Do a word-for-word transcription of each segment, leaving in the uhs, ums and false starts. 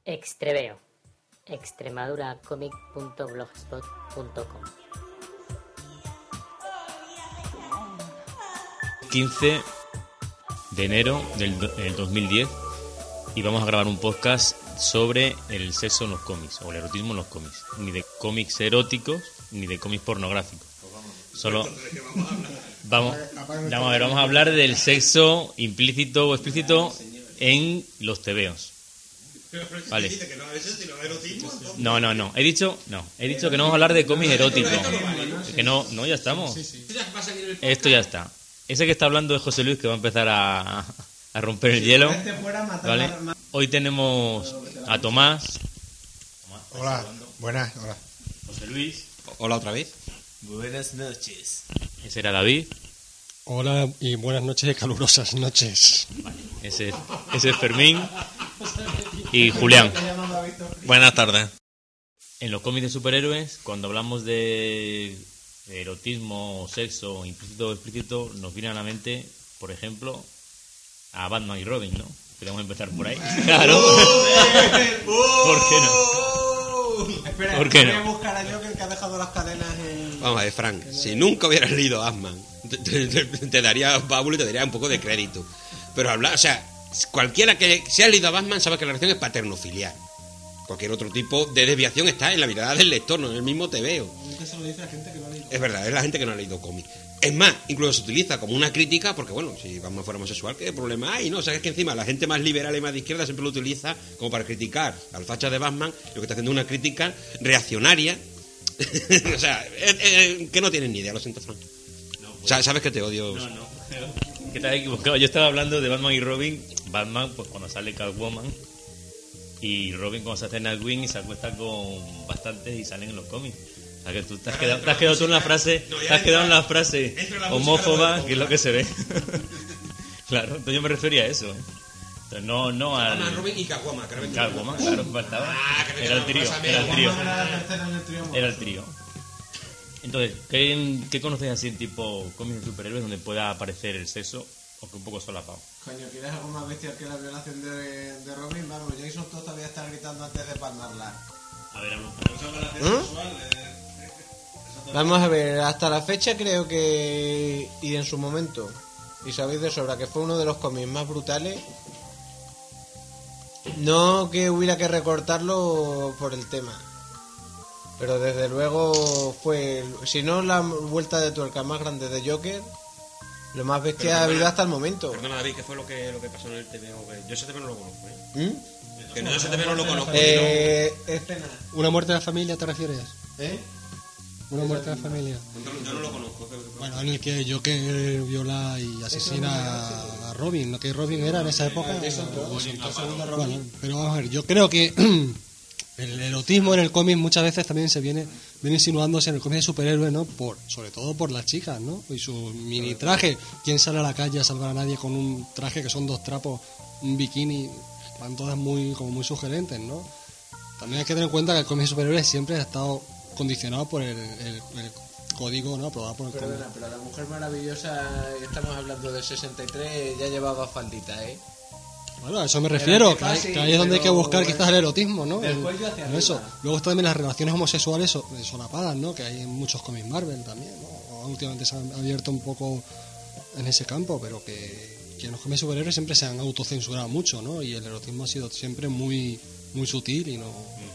Extreveo, extremaduracomic punto blogspot punto com. quince de enero del, do, del dos mil diez y vamos a grabar un podcast sobre el sexo en los cómics o el erotismo en los cómics. Ni de cómics eróticos ni de cómics pornográficos. Solo vamos, vamos a ver, vamos a hablar del sexo implícito o explícito en los tebeos. Vale. No, no, no. He dicho, no. He dicho que no vamos a hablar de cómics eróticos. Que no, no, ya estamos. Esto ya está. Ese que está hablando es José Luis, que va a empezar a, a romper el hielo. ¿Vale? Hoy tenemos a Tomás. Hola, buenas, hola. José Luis. Hola otra vez. Buenas noches. Ese era David. Hola y buenas noches y calurosas noches. Vale. Ese, ese es Fermín. Y Julián. Buenas tardes. En los cómics de superhéroes, cuando hablamos de erotismo, sexo, implícito o explícito, nos viene a la mente, por ejemplo, a Batman y Robin, ¿no? Podemos empezar por ahí. Claro. ¿Por qué no? Espera, ¿Por qué no? voy a buscar a Joker, que ha dejado las cadenas en... Vamos a ver, Frank, si nunca hubieras leído Batman, te, te, te, te daría Pablo y te daría un poco de crédito. Pero hablar, o sea, cualquiera que si has leído a Batman sabe que la relación es paterno-filial. Cualquier otro tipo de desviación está en la mirada del lector, no en el mismo tebeo. Nunca se lo dice a gente que no ha leído. Es verdad, es la gente que no ha leído cómics. Es más, incluso se utiliza como una crítica, porque bueno, si Batman fuera homosexual, ¿qué problema hay? ¿No? O sea, es que encima la gente más liberal y más de izquierda siempre lo utiliza como para criticar al facha de Batman, lo que está haciendo es una crítica reaccionaria. O sea, eh, eh, que no tienen ni idea, lo siento, Frank. No, pues, O sea, sabes que te odio. No, no. Que te has equivocado. Yo estaba hablando de Batman y Robin. Batman, pues cuando sale Catwoman. Y Robin cuando se hace Nightwing y se acuesta con bastantes y salen en los cómics. O sea que tú te has quedado, te has quedado tú en la frase, te has quedado en la frase homófoba, que es lo que se ve. Claro, entonces yo me refería a eso. Entonces no, no al... Batman, Robin y Catwoman. Catwoman, claro, faltaba. Era el trío, era el trío. Era el trío. Entonces, ¿qué, qué conocéis así en tipo cómics de superhéroes donde pueda aparecer el sexo o que un poco solapado? Coño, ¿quieres algo más bestial que la violación de, de Robin? Vamos, Jason Todd todavía está gritando antes de palmarla. A ver, hablo. Vamos a ver, hasta la fecha creo que... Y en su momento, y sabéis de sobra que fue uno de los cómics más brutales. No que hubiera que recortarlo por el tema, pero desde luego fue, si no la vuelta de tuerca más grande de Joker, lo más bestia Pero, ha habido perdona, hasta el momento. Perdona, David, ¿qué fue lo que, lo que pasó en el T V O? Yo ese T V no lo conozco, ¿eh? ¿Mm? Que no, ese T V no lo conozco. Eh, escena. ¿Una muerte de la familia te refieres? ¿Eh? ¿Una muerte de la familia? Yo no lo conozco. Bueno, en el que Joker viola y asesina a Robin, lo que Robin era en esa época. Bueno, pero vamos a ver, yo creo que el erotismo en el cómic muchas veces también se viene, viene insinuándose en el cómic de superhéroes, ¿no? Por, sobre todo por las chicas, ¿no? Y su mini traje. ¿Quién sale a la calle a salvar a nadie con un traje que son dos trapos, un bikini? Van todas muy, como muy sugerentes, ¿no? También hay que tener en cuenta que el cómic de superhéroes siempre ha estado condicionado por el, el, el código, ¿no? Aprobado por el código. Perdona, pero la Mujer Maravillosa, estamos hablando del sesenta y tres, ya llevaba faldita, ¿eh? Bueno, a eso me refiero, que que, hay, fácil, que ahí es donde hay que pero buscar quizás el erotismo, ¿no? del En- cuello hacia en arriba. eso. Luego está también las relaciones homosexuales so- solapadas, ¿no? Que hay en muchos cómics Marvel también, ¿no? Últimamente se han abierto un poco en ese campo, pero que, que en los cómics superhéroes siempre se han autocensurado mucho, ¿no? Y el erotismo ha sido siempre muy, muy sutil y no...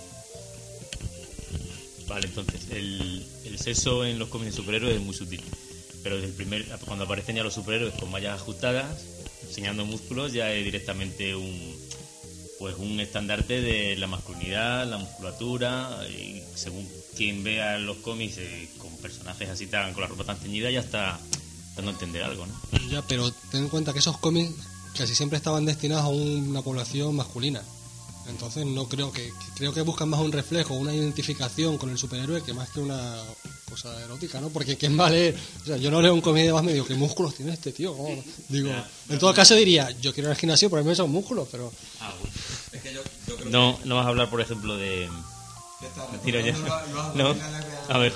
Vale, entonces, el, el sexo en los cómics de superhéroes es muy sutil. Pero desde el primer, cuando aparecen ya los superhéroes con mallas ajustadas, enseñando músculos, ya es directamente un pues un estandarte de la masculinidad, la musculatura, y según quien vea los cómics eh, con personajes así tan, con la ropa tan ceñida, ya está dando a entender algo, ¿no? Ya, pero ten en cuenta que esos cómics casi siempre estaban destinados a una población masculina. Entonces no creo que, creo que buscan más un reflejo, una identificación con el superhéroe que más que una cosa erótica, ¿no? Porque ¿quién va a leer? O sea, yo no leo un cómic de Batman y digo, ¿qué músculos tiene este tío? Oh, digo, en todo caso diría, yo quiero ir al gimnasio por esos músculos, pero... Ah, bueno. No, no vas a hablar, por ejemplo, de... Mentira, ya. No, a ver.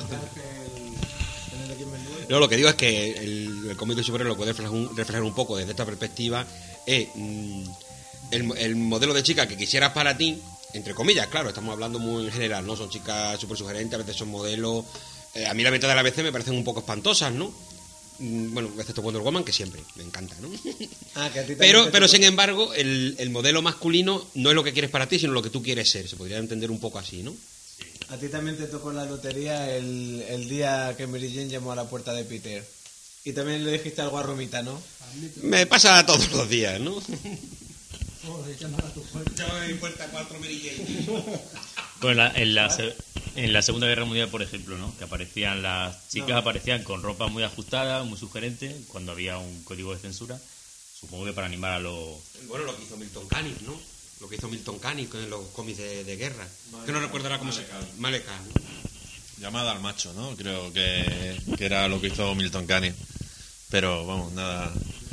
No, lo que digo es que el, el cómic de superhéroe lo puede reflejar un, reflejar un poco desde esta perspectiva. Es mm, el, el modelo de chica que quisieras para ti, entre comillas, claro, estamos hablando muy en general, ¿no? Son chicas súper sugerentes, a veces son modelos. Eh, a mí la mitad de las veces me parecen un poco espantosas, ¿no? Mm, Bueno, excepto Wonder Woman, que siempre me encanta, ¿no? Ah, que a ti también Pero, te pero tocó. sin embargo, el, el modelo masculino no es lo que quieres para ti, sino lo que tú quieres ser. Se podría entender un poco así, ¿no? A ti también te tocó la lotería el, el día que Mary Jane llamó a la puerta de Peter. Y también le dijiste algo a Romita, ¿no? Me pasa todos los días, ¿no? Joder, llamar a tu puerta. Llama a mi puerta cuatro Mary Jane. Bueno, la- en, la, se- en la Segunda Guerra Mundial, por ejemplo, ¿no? Que aparecían las chicas, No. aparecían con ropa muy ajustada, muy sugerente, cuando había un código de censura. Supongo que para animar a los... Bueno, lo que hizo Milton Caniff, ¿no? Lo que hizo Milton Caniff en los cómics de, de guerra. Que no recuerdo ahora cómo se llama. Maleka, ¿no? Llamada al macho, ¿no? Creo que, que era lo que hizo Milton Caniff. Pero, vamos, nada...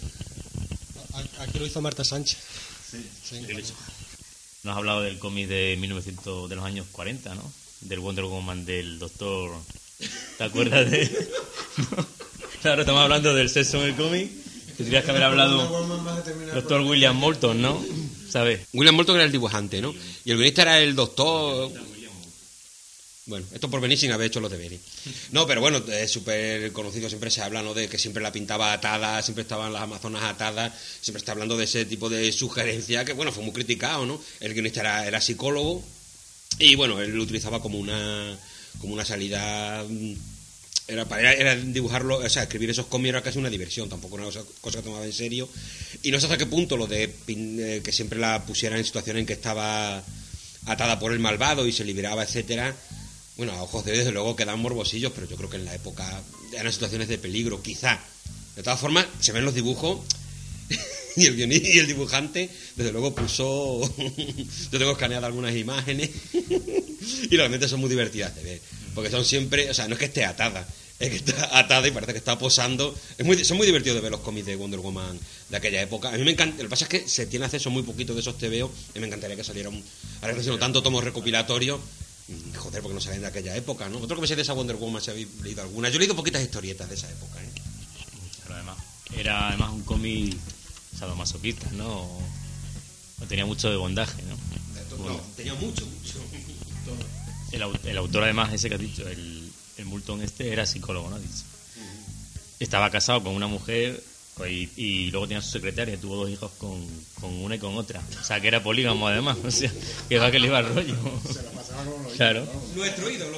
A- Aquí lo hizo Marta Sánchez. Sí. Nos has hablado del cómic de mil novecientos, de los años cuarenta, ¿no? Del Wonder Woman del doctor... ¿Te acuerdas de...? No. Claro, estamos hablando del sexo en el cómic. Tendrías que haber hablado... Doctor William Moulton, ¿no? ¿Sabes? William Moulton era el dibujante, ¿no? Y el guionista era el doctor... Bueno, esto por venir sin haber hecho los deberes. No, pero bueno, es súper conocido, siempre se habla, ¿no? De que siempre la pintaba atada, siempre estaban las amazonas atadas, siempre está hablando de ese tipo de sugerencia que, bueno, fue muy criticado, ¿no? El guionista era, era psicólogo y, bueno, él lo utilizaba como una, como una salida... mm, Era, para, era dibujarlo, o sea, escribir esos cómics era casi una diversión, tampoco una cosa, cosa que tomaba en serio. Y no sé hasta qué punto lo de pin- eh, que siempre la pusiera en situaciones en que estaba atada por el malvado y se liberaba, etcétera. Bueno, a ojos de Dios, desde luego quedan morbosillos, pero yo creo que en la época eran situaciones de peligro, quizá. De todas formas, se ven los dibujos y el guionista y el dibujante, desde luego puso... Yo tengo escaneado algunas imágenes y realmente son muy divertidas de ver. Porque son siempre... O sea, no es que esté atada, es que está atada y parece que está posando. Es muy, son muy divertidos de ver los cómics de Wonder Woman de aquella época. A mí me encanta... Lo que pasa es que se tiene acceso muy poquito de esos T V O y me encantaría que saliera un... Ahora que están haciendo tanto tomos recopilatorios... Joder, porque no salen de aquella época, ¿no? Otro que me sé de esa Wonder Woman, si habéis leído alguna. Yo he leído poquitas historietas de esa época, ¿eh? Pero además, era además un cómic sadomasoquista, ¿no? No tenía mucho de bondaje, ¿no? No, tenía mucho, mucho. El, au- el autor, además, ese que has dicho, el, el Moulton este, era psicólogo, ¿no? Has dicho. Estaba casado con una mujer y, y luego tenía su secretaria, tuvo dos hijos con, con una y con otra. O sea, que era polígamo, además. O sea, que va que le iba el rollo. Claro. Nuestro ídolo.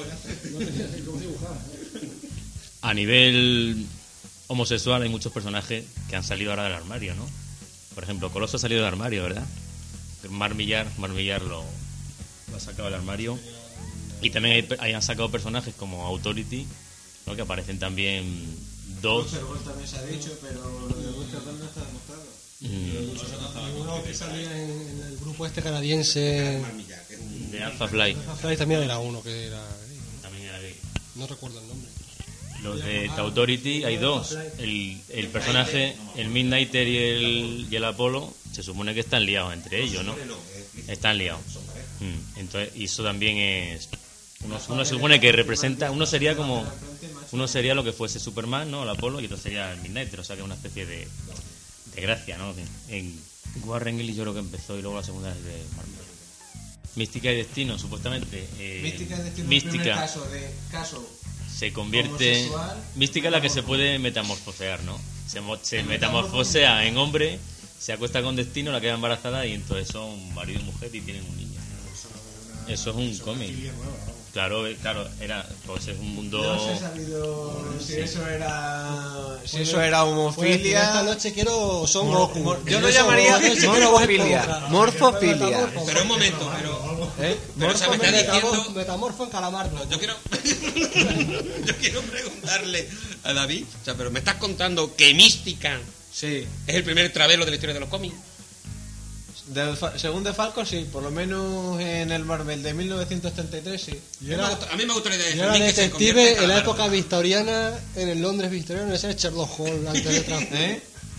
A nivel homosexual hay muchos personajes que han salido ahora del armario, ¿no? Por ejemplo, Coloso ha salido del armario, ¿verdad? Mar Millar, Mar Millar lo, lo ha sacado del armario. Y también hay, hay- han sacado personajes como Authority, ¿no? Que aparecen también dos. también se ha dicho, pero lo de Buster Gold no está demostrado. mm, Uno que salía en, en el grupo este canadiense... de Alpha Flight. Fly también era uno que era... También era gay. No recuerdo el nombre. Los de The Authority hay dos. El, el personaje, el Midnighter y el, y el Apolo, se supone que están liados entre ellos, ¿no? Están liados. Mm, Entonces, y eso también es... Uno, uno se supone que representa... Uno sería como... Uno sería lo que fuese Superman, ¿no? El Apolo, y otro sería el Midnighter. O sea, que es una especie de, de gracia, ¿no? En Warren Ellis yo creo que empezó y luego la segunda es de Marvel. Mística y Destino, supuestamente. eh, Mística es decir, Mística. el primer caso de caso Se convierte... homosexual. Mística es la que se puede metamorfosear, ¿no? Se, mo- se metamorfosea en hombre, se acuesta con Destino, la queda embarazada y entonces son marido y mujer y tienen un niño. Eso es un cómic. Claro, eh, claro, era, pues es un mundo... No se ha sabido si eso era si Pues, eso era Pues, homofilia. esta noche quiero Son Mor- Goku. mor- yo Esta lo noche llamaría quiero morfofilia. Goku. Morfofilia. Pero un momento, pero... ¿Eh? Pero, o sea, me está Metamorfo, diciendo... metamorfo en calamardo. Yo quiero... Yo quiero preguntarle a David... O sea, pero me estás contando que Mística Sí. es el primer travelo de la historia de los cómics. Del fa- según de Falcon sí, por lo menos en el Marvel de mil novecientos treinta y tres sí. Y A mí era, me gusta- a mí me gusta la idea de y era Fermín que se convierte detective en la calamardo. época victoriana, en el Londres victoriano, ese es Sherlock Holmes antes de tra- ¿Eh?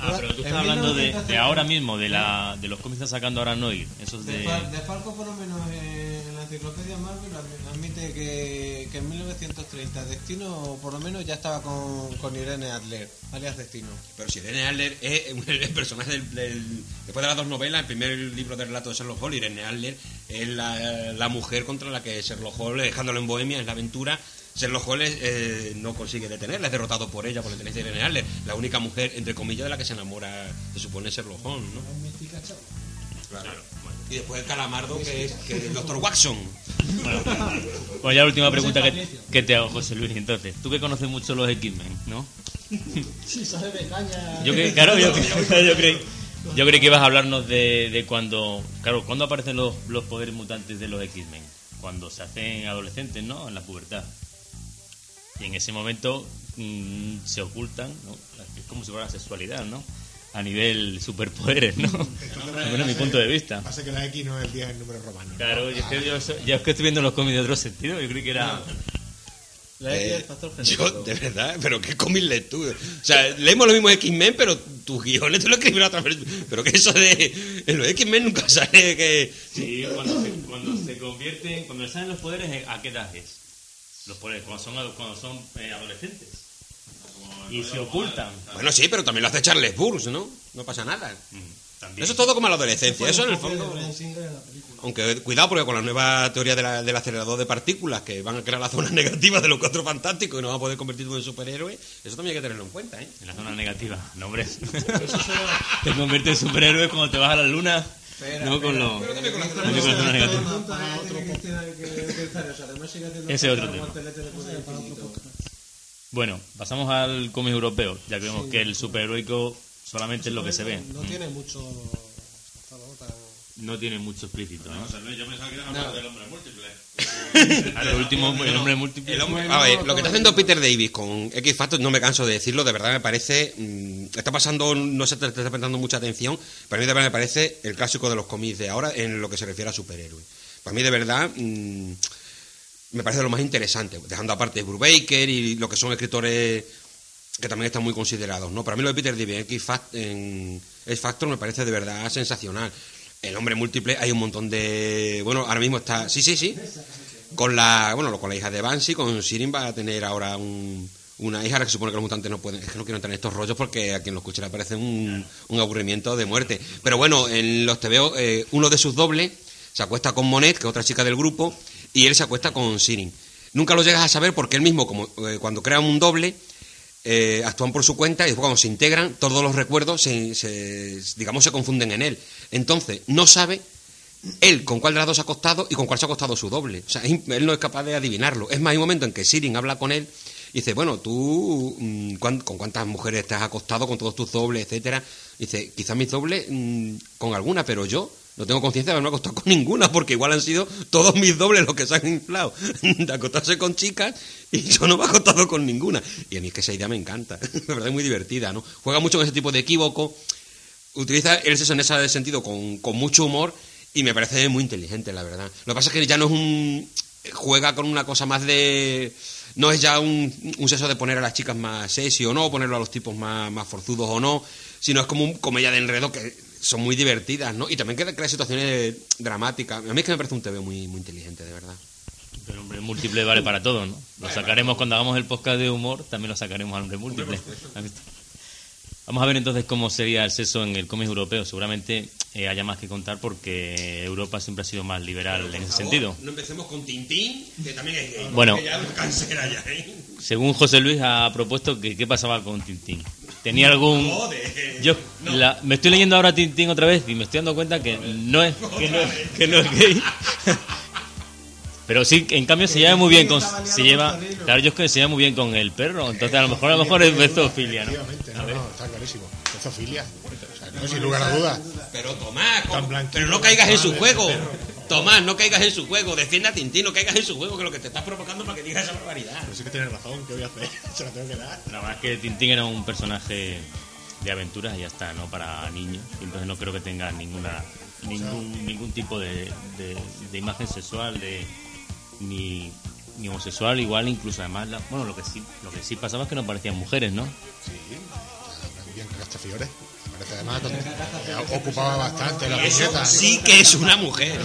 Ah, pero tú En estás hablando de, mil novecientos de ahora mismo, de la de los cómics que están sacando ahora Noir. Esos De, de... Fal- de Falco, por lo menos en la enciclopedia Marvel, admite que, que en mil novecientos treinta Destino, por lo menos, ya estaba con, con Irene Adler, alias Destino. Pero si Irene Adler es el personaje del, del- después de las dos novelas, el primer libro de relato de Sherlock Holmes, Irene Adler es la, la mujer contra la que Sherlock Holmes, dejándolo en Bohemia, es la aventura. Sherlock Holmes eh, no consigue detenerla, es derrotado por ella, por la inteligencia de Irene Adler, la única mujer, entre comillas, de la que se enamora, se supone, Sherlock Holmes, ¿no? Claro. Y después el calamardo, que es, que es el doctor Watson. Bueno, pues ya la última pregunta que, que te hago, José Luis. Entonces, tú que conoces mucho los X-Men, ¿no? Sí, sabe de caña. Yo que, claro, yo, yo creí yo creí que ibas a hablarnos de, de cuando, claro, cuando aparecen los, los poderes mutantes de los X-Men, cuando se hacen adolescentes, ¿no? En la pubertad. Y en ese momento mmm, se ocultan, ¿no? Es como si fuera la sexualidad, ¿no? A nivel superpoderes, ¿no? Bueno, mi punto de vista. Pasa que la X no es el diez en número romano. Claro, yo es que, yo, yo es que estoy viendo los cómics de otro sentido, yo creí que era... La X Eh, es el factor yo, genético. de verdad, pero qué cómics lees tú. O sea, leemos los mismos X-Men, pero tus guiones te lo escribieron a otra vez. Pero que eso de. En los X-Men nunca sale que. Sí, cuando se, cuando se convierten, cuando les salen los poderes, ¿a qué edad es? Los poderes, cuando son, cuando son eh, adolescentes. Y se ocultan. Bueno, sí, pero también lo hace Charles Burns, ¿no? No pasa nada. Mm, también. Eso es todo como la adolescencia. Eso en el fondo. Bryan Singer en la película. Aunque cuidado, porque con la nueva teoría de la- del acelerador de partículas, que van a crear la zona negativa de los cuatro fantásticos y nos van a poder convertir en superhéroes, eso también hay que tenerlo en cuenta, ¿eh? En la zona negativa, no, hombre. Te conviertes en superhéroe cuando te vas a la luna. Espera, no con espera. los. Pero también con la no con la zona negativa. Ese es otro tema. Bueno, pasamos al cómic europeo, ya que vemos que el superheroico solamente es lo que se ve. No tiene mucho. hasta luego, tan- No tiene mucho explícito, ¿no? José Luis, yo pensaba que ibas a hablar del hombre múltiple. A lo último, el hombre múltiple. El hombre- a ver, lo que está haciendo Peter Davis con X Factor, no me canso de decirlo, de verdad me parece. mmm, está pasando, no se te está prestando mucha atención, pero a mí de verdad me parece el clásico de los cómics de ahora en lo que se refiere a superhéroes. Para mí, de verdad, mmm, me parece lo más interesante, dejando aparte Brubaker y lo que son escritores que también están muy considerados, ¿no? Para mí lo de Peter David en X Fact- en X Factor me parece de verdad sensacional. El hombre múltiple, hay un montón de... Bueno, ahora mismo está... Sí, sí, sí. Con la bueno, con la hija de Banshee, con Sirin va a tener ahora un, una hija que se supone que los mutantes no pueden... Es que no quiero entrar en estos rollos porque a quien lo escuche le parece un, un aburrimiento de muerte. Pero bueno, en los T V O, eh, uno de sus dobles se acuesta con Monet, que es otra chica del grupo, y él se acuesta con Sirin. Nunca lo llegas a saber porque él mismo, como eh, cuando crean un doble... Eh, actúan por su cuenta y después cuando se integran todos los recuerdos se, se, digamos se confunden en él, entonces no sabe él con cuál de las dos se ha acostado y con cuál se ha acostado su doble, o sea, él no es capaz de adivinarlo. Es más, hay un momento en que Sirin habla con él y dice, bueno, tú mmm, ¿con cuántas mujeres te has acostado, con todos tus dobles, etcétera? Dice, quizás mis dobles mmm, con alguna, pero yo no tengo conciencia de haberme acostado con ninguna, porque igual han sido todos mis dobles los que se han inflado de acostarse con chicas y yo no me he acostado con ninguna. Y a mí es que esa idea me encanta, de verdad es muy divertida, ¿no? Juega mucho con ese tipo de equívoco, utiliza el sexo en ese sentido con, con mucho humor y me parece muy inteligente, la verdad. Lo que pasa es que ya no es un... juega con una cosa más de... No es ya un, un sexo de poner a las chicas más sexy o no, ponerlo a los tipos más, más forzudos o no, sino es como un comedia de enredo que son muy divertidas, ¿no? Y también que crea situaciones dramáticas. A mí es que me parece un T V muy, muy inteligente, de verdad. Pero el hombre múltiple vale para todo, ¿no? Lo sacaremos cuando hagamos el podcast de humor, también lo sacaremos al hombre múltiple. ¿Has visto? Vamos a ver entonces cómo sería el sexo en el cómic europeo. Seguramente eh, haya más que contar porque Europa siempre ha sido más liberal en ese sentido. No empecemos con Tintín, que también es gay. Bueno. Que ya es cansera ya, ¿eh? Según José Luis ha propuesto que qué pasaba con Tintín. ¿Tenía algún...? Joder. Yo la- me estoy leyendo ahora Tintín otra vez y me estoy dando cuenta que no es, que no es, que no es gay. Pero sí, en cambio se lleva muy bien con... Se lleva, claro, yo es que se lleva muy bien con el perro. Entonces a lo mejor a lo mejor es zoofilia, ¿no? Efectivamente, no, no, está clarísimo. Es zoofilia. O sea, no, sin lugar a dudas. Pero Tomás, Tan ¿cómo? blanquito, Pero no caigas en su tan juego. perro. Tomás, no caigas en su juego. Defiende a Tintín, no caigas en su juego, que lo que te estás provocando para que digas esa barbaridad. Pero sí que tienes razón, ¿qué voy a hacer? Se la tengo que dar. La verdad es que Tintín era un personaje de aventuras y ya está, no para niños. Y entonces no creo que tenga ninguna ningún ningún tipo de, de, de imagen sexual, de ni, ni homosexual, igual incluso además la- bueno lo que sí lo que sí pasaba es que no parecían mujeres, ¿no? Sí, o sea, bien Castafiore. Parece además que eh, ocupaba bastante la Eso viñeta. sí que es una mujer.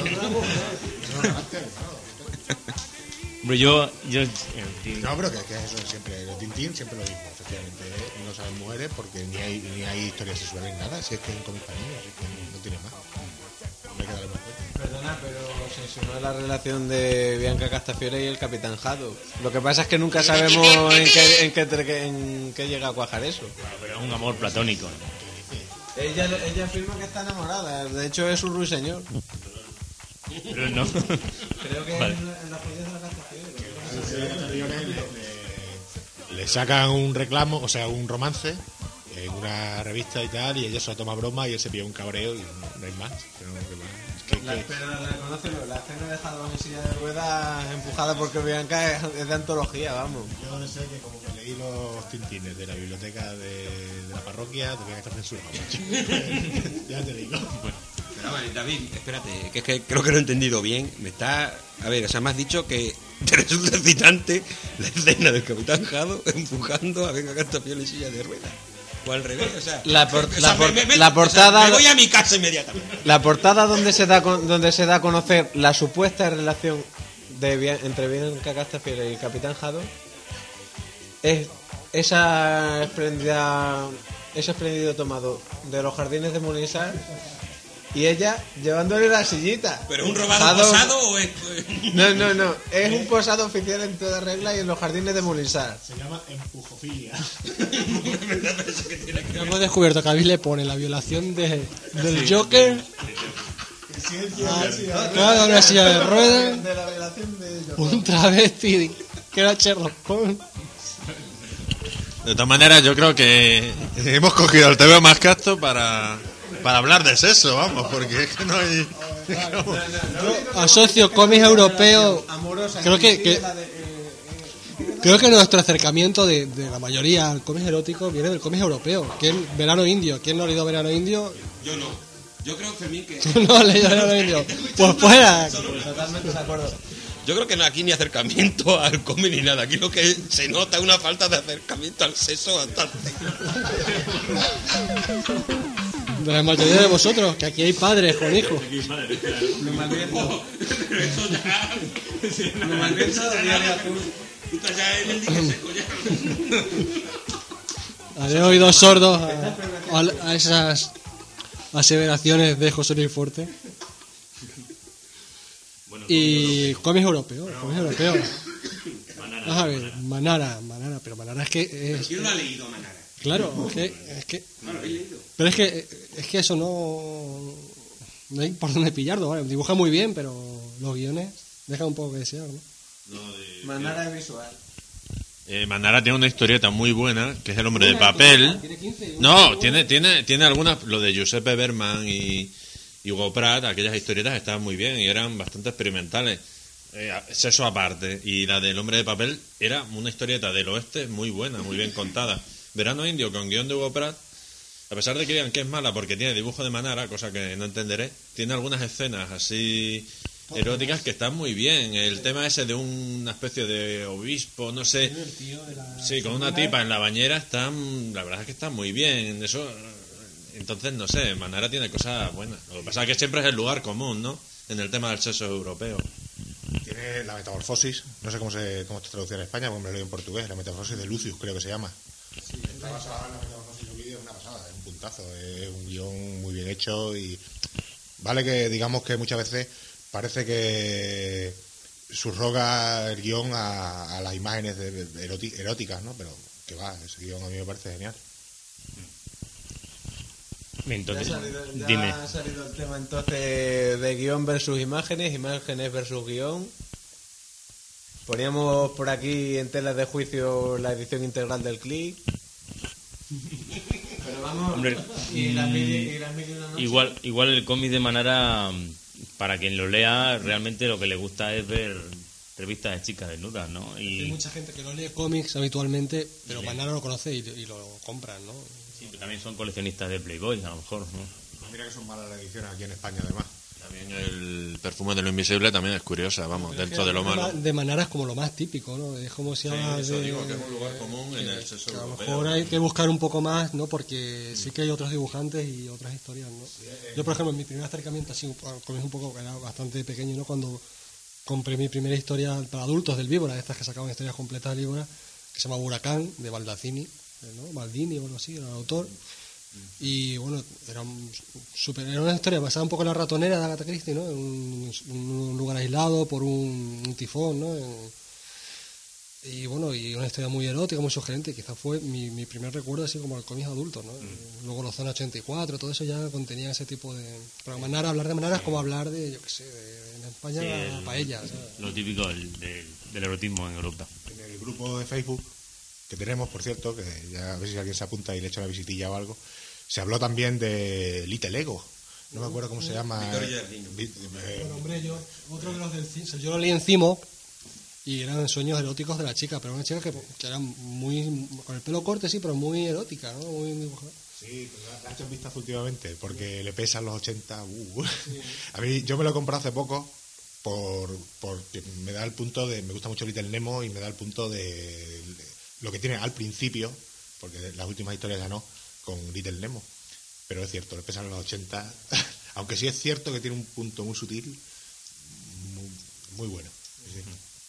Hombre, yo... yo eh, No, pero que, que eso siempre, el Tintín siempre lo mismo, efectivamente. ¿eh? No saben mujeres porque ni hay, ni hay historias sexuales ni nada, si es que es un cómic para niños, si es que no, no tiene más. No hay que darle más cuenta. Perdona, pero se insinuó la relación de Bianca Castafiore y el Capitán Haddock. Lo que pasa es que nunca sabemos en qué, en qué, en qué llega a cuajar eso. pero es un amor platónico. Ella, ella afirma que está enamorada, de hecho es un ruiseñor. Pero no. Creo que Vale. en, la, en la joya de la Castafiore. Le, le- le sacan un reclamo, o sea, un romance en una revista y tal, y ella se lo toma broma y él se pilla un cabreo y no, no hay más. Pero, no hay más. Es que- La, que- pero reconócelo, la escena de Haddock en silla de ruedas empujada porque Bianca es, es de antología, vamos. Yo sé que como que leí los tintines de la biblioteca de, de la parroquia, tenía que estar censurado mucho. Ya te digo. Pero vale, David, espérate, que es que creo que no he entendido bien. Me está... A ver, o sea, me has dicho que te resulta excitante la escena del Capitán Haddock empujando a Bianca Castafiore en silla de ruedas. O al revés, o sea... La por- o sea, la por- me- me- la o sea, portada- me voy a mi casa inmediatamente. La portada donde se da con- donde se da a conocer la supuesta relación de Bia- entre Bianca Castafiore y el Capitán Haddock es esa espléndida ese espléndido tomado de los jardines de Molinsar y ella llevándole la sillita. ¿Pero un robado Haddock- posado o es...? No, no, no, es un posado oficial en toda regla y en los jardines de Molinsar. Se llama empujofilia. Hemos descubierto que a David le pone la violación de, del Joker. Claro, una silla de ruedas. De la violación de ellos. Un travesti que era Sherlock Holmes. De todas maneras, yo creo que hemos cogido el tema más casto para, para hablar de sexo, vamos, porque es que no hay... Asocio cómics europeos. Amorosa, Creo que, inclusive que la de, eh, creo que nuestro acercamiento de, de la mayoría al cómic erótico viene del cómic europeo. ¿Quién? Verano Indio. ¿Quién no ha leído Verano Indio? Yo no. Yo creo, Fermín, que... ¿Tú no has leído Verano Indio? Pues fuera. Totalmente de acuerdo. Yo creo que no aquí ni acercamiento al cómic ni nada. Aquí lo que se nota es una falta de acercamiento al sexo bastante. De la mayoría de vosotros, que aquí hay padres con hijos. Lo malviento. Eso ya... Lo malviento de diario azul. Tú estás ya en el dique seco ya. Haré oídos sordos a, a- a esas aseveraciones de José Luis Forte. Y cómics europeos, cómics europeos. Vamos a ver, Manara, Manara, pero Manara es que es, ¿Quién no ha leído a Manara? claro, es que, es que No lo habéis leído. pero es que es que eso no no hay por dónde pillarlo, ¿vale? Dibuja muy bien, pero los guiones dejan un poco que desear, ¿no? Manera de visual. Eh, Manara tiene una historieta muy buena, que es El hombre de papel. Tiene quince, No, tiene, tiene, tiene algunas, lo de Giuseppe Berman y, y Hugo Pratt, aquellas historietas estaban muy bien y eran bastante experimentales. Eh, sexo aparte. Y la del hombre de papel era una historieta del oeste muy buena, muy bien contada. Verano Indio con guión de Hugo Pratt, a pesar de que digan que es mala porque tiene dibujo de Manara, cosa que no entenderé, tiene algunas escenas así eróticas que están muy bien. El tema ese de una especie de obispo, no sé, sí, con una tipa en la bañera, están, la verdad es que está muy bien. Eso, entonces no sé, Manara tiene cosas buenas. Lo que pasa es que siempre es el lugar común, ¿no? En el tema del sexo europeo. Tiene la metamorfosis, no sé cómo se cómo se traduce en España, porque me lo leo en portugués, la metamorfosis de Lucius, creo que se llama. Está basada en la metamorfosis de Ovidio, es una pasada, es un puntazo, es un guión muy bien hecho y vale que digamos que muchas veces parece que subroga el guión a, a las imágenes de, de eroti- eróticas, ¿no? Pero que va, ese guión a mí me parece genial. Entonces, ya ha salido, ya dime. ha salido el tema entonces de guión versus imágenes, imágenes versus guión. Poníamos por aquí en telas de juicio la edición integral del clip. Pero vamos, Hombre, y las mil, y las mil y una noches. Igual, igual el cómic de Manara, para quien lo lea, realmente lo que le gusta es ver revistas de chicas desnudas, ¿no? Hay Y mucha gente que no lee cómics habitualmente, pero Manara lo conoce y, y lo compran, ¿no? sí, también son coleccionistas de Playboy, a lo mejor, ¿no? Mira que son malas las ediciones aquí en España además. También el perfume de lo invisible también es curiosa, vamos, dentro de lo malo. De Manara es como lo más típico, ¿no? Es como si Sí, habla eso de... digo, que es un lugar común en el sexo que a lo europeo. mejor hay que buscar un poco más, ¿no? Porque sí que hay otros dibujantes y otras historias, ¿no? Yo, por ejemplo, mi primer acercamiento así, con un poco, era bastante pequeño, ¿no? Cuando compré mi primera historia para adultos del Víbora, estas que sacaban historias completas del Víbora, que se llama Huracán, de Baldacini, ¿no? Baldini o algo así, era el autor. Y bueno, era, un super, era una historia basada un poco en La ratonera de Agatha Christie, ¿no? En un, un lugar aislado por un, un tifón, ¿no? En, y bueno, y una historia muy erótica, muy sugerente. Quizás fue mi, mi primer recuerdo así como al cómic adulto, ¿no? Mm. Luego los Zona ochenta y cuatro, todo eso ya contenía ese tipo de... Pero Manara, hablar de Manara es como hablar de, yo qué sé, de, en España, Sí, la el- paella. ¿sabes? Lo típico del, del, del erotismo en Europa. En el grupo de Facebook que tenemos, por cierto, que ya a ver si alguien se apunta y le echa una visitilla o algo, se habló también de Little Ego. No me acuerdo cómo se llama. Vittorio Giardino. Vi- eh, Bueno, hombre, yo, otro de los del cine, yo lo leí en Cimo y eran sueños eróticos de la chica, pero una chica que, que era muy, con el pelo corto, sí, pero muy erótica, ¿no? Muy dibujada. Sí, pues la- la he hecho en vistazo últimamente, porque le pesan los ochenta. Uh. A mí, yo me lo he comprado hace poco, por porque me da el punto de... Me gusta mucho Little Nemo y me da el punto de, de lo que tiene al principio, porque las últimas historias ya no, con Little Nemo. Pero es cierto, le pesan los ochenta, aunque sí es cierto que tiene un punto muy sutil, muy, muy bueno. Sí.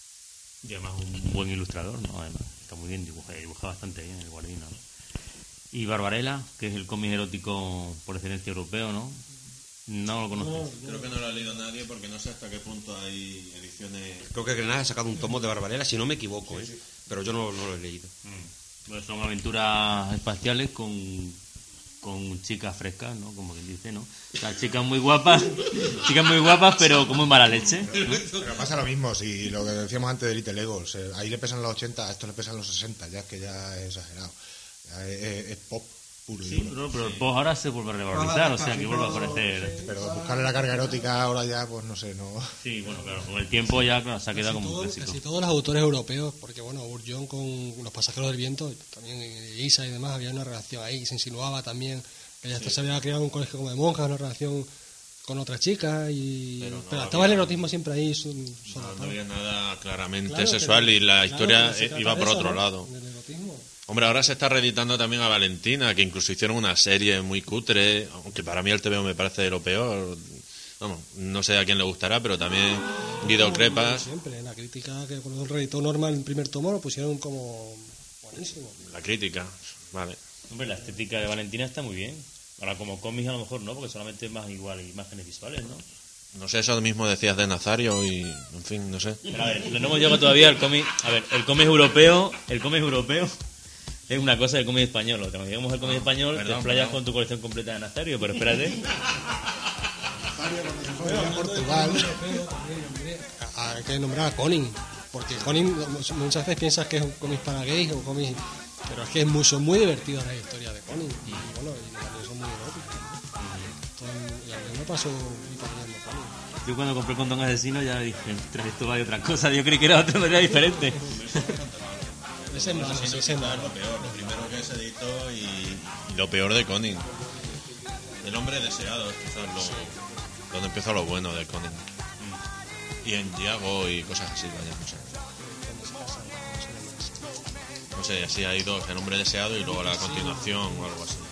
Y además un buen ilustrador, ¿no? Además, está muy bien dibujado, dibuja bastante bien el Guardino, ¿no? Y Barbarella, que es el cómic erótico por excelencia europeo, ¿no? No lo conozco. Creo que no lo ha leído nadie porque no sé hasta qué punto hay ediciones... Creo que Granada ha sacado un tomo de Barbarella, si no me equivoco, ¿eh? Pero yo no, no lo he leído. Bueno, son aventuras espaciales con, con chicas frescas, ¿no? Como quien dice, ¿no? O sea, chicas muy guapas, chicas muy guapas, pero con muy mala leche, ¿no? Pero pasa lo mismo, si lo que decíamos antes de Little Ego, se- ahí le pesan los ochenta, a esto le pesan los sesenta, ya es que ya es exagerado. Ya es, es- es pop puro y Sí, duro. no, pero el post ahora se vuelve a revalorizar, o sea, que vuelve a aparecer. Pero buscarle la carga erótica ahora ya, pues no sé, no... Sí, bueno, claro, con el tiempo ya claro, se ha quedado Casi, como un todo- clásico. casi todos los autores europeos, porque bueno, Bourgeon con Los pasajeros del viento, también Isa y demás, había una relación ahí, se insinuaba también, que ya se había creado un colegio como de monjas, una relación con otra chica, y Pero pero, no estaba el había- erotismo siempre ahí. son- No, solapado. no había nada claramente Claro, sexual pero- y la claro, historia pero se eh, trata iba de por eso, otro ¿no? lado. Del erotismo. Hombre, ahora se está reeditando también a Valentina, que incluso hicieron una serie muy cutre, aunque para mí el T V O me parece de lo peor. Vamos, no sé a quién le gustará, pero también Guido Crepas, Siempre, la crítica que cuando reeditó Norma el primer tomo lo pusieron como buenísimo. la crítica, vale. Hombre, la estética de Valentina está muy bien. Ahora, como cómics a lo mejor no, porque solamente es más igual imágenes visuales, ¿no? No sé, eso mismo decías de Nazario y, en fin, no sé. Pero a ver, no hemos llegado todavía al cómic. A ver, el cómic europeo, el cómic europeo es una cosa del cómic español. Cuando llegamos al cómic español, perdón, te explayas perdón. con tu colección completa de Nazario, pero espérate. En Portugal. Hay que nombrar a Conin, porque Conin muchas veces piensas que es un cómic para gays o cómic, pero es que es muy, son muy divertidas las historias de Conin y bueno, y también son muy eróticas. ¿No? Y a mí me pasó muy leyendo Conin. Yo cuando compré con Don Asesino ya dije, "Ostras, esto va de otra cosa". Yo creí que era otra manera diferente. Ese no, ese ese no. Lo peor, lo primero que se editó y, y lo peor de Conin. El hombre deseado es quizás lo, donde empieza lo bueno de Conin. Y en Diago y cosas así, vaya, no sé. No sé, así hay dos, el hombre deseado y luego la continuación o algo así.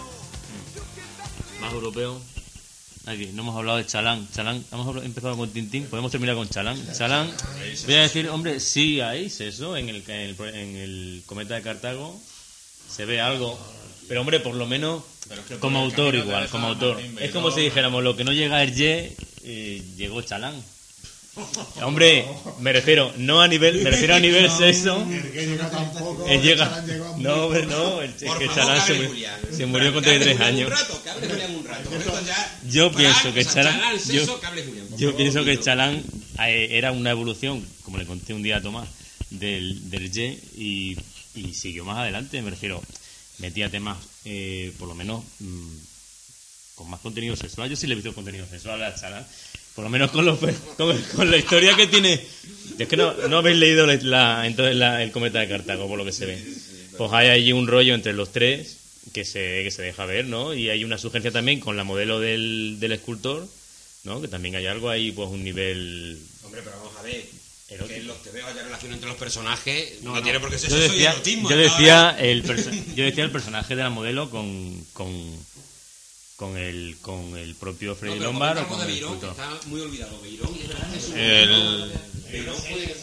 Más europeo. Aquí, no hemos hablado de Chalán. Chalán, hemos habl- empezado con Tintín, podemos terminar con Chalán. Chalán, voy a decir, hombre, sí hay eso en el, en el, en el Cometa de Cartago. Se ve algo. Pero, hombre, por lo menos Pero es que por como el autor camino igual, te como deja autor. Martín Es como Beiró. si dijéramos, lo que no llega a Hergé, eh, llegó Chalán. Hombre, me refiero, no a nivel, me refiero a nivel sexo. Él llega. No, hombre, no, el, es Por que favor, Chalán que se, hable mu- Julián. se murió con Que hable treinta y tres Julián años. Un rato, que hable Julián un rato. Esto ya- Yo Chalán, pienso que o sea, Chalán- Chalán, yo- sexo, que hable Julián, por Yo favor, pienso que Tito. Chalán eh, era una evolución, como le conté un día a Tomás, del, del Ye y, y siguió más adelante, me refiero, metía temas, eh, por lo menos, mm, con más contenido sexual. Yo sí le he visto contenido sexual a Chalán, por lo menos con, los, con, con la historia que tiene. Es que no, no habéis leído la, la- entonces la- el Cometa de Cartago, por lo que se ve. Pues hay allí un rollo entre los tres que se, que se deja ver, ¿no? Y hay una sugerencia también con la modelo del, del escultor, ¿no? Que también hay algo ahí, pues un nivel... Hombre, pero vamos a ver, erótico. que en los T V haya relación entre los personajes, no, No, tiene no. por qué ser Yo sexo y decía, erotismo. yo ¿no? decía el perso- yo decía el personaje de la modelo con con, con el con el propio No, Freddy pero Lombard o comentamos con de el Beirón, que escultor. está muy olvidado. Beirón, es verdad que es un- El... Beirón fue-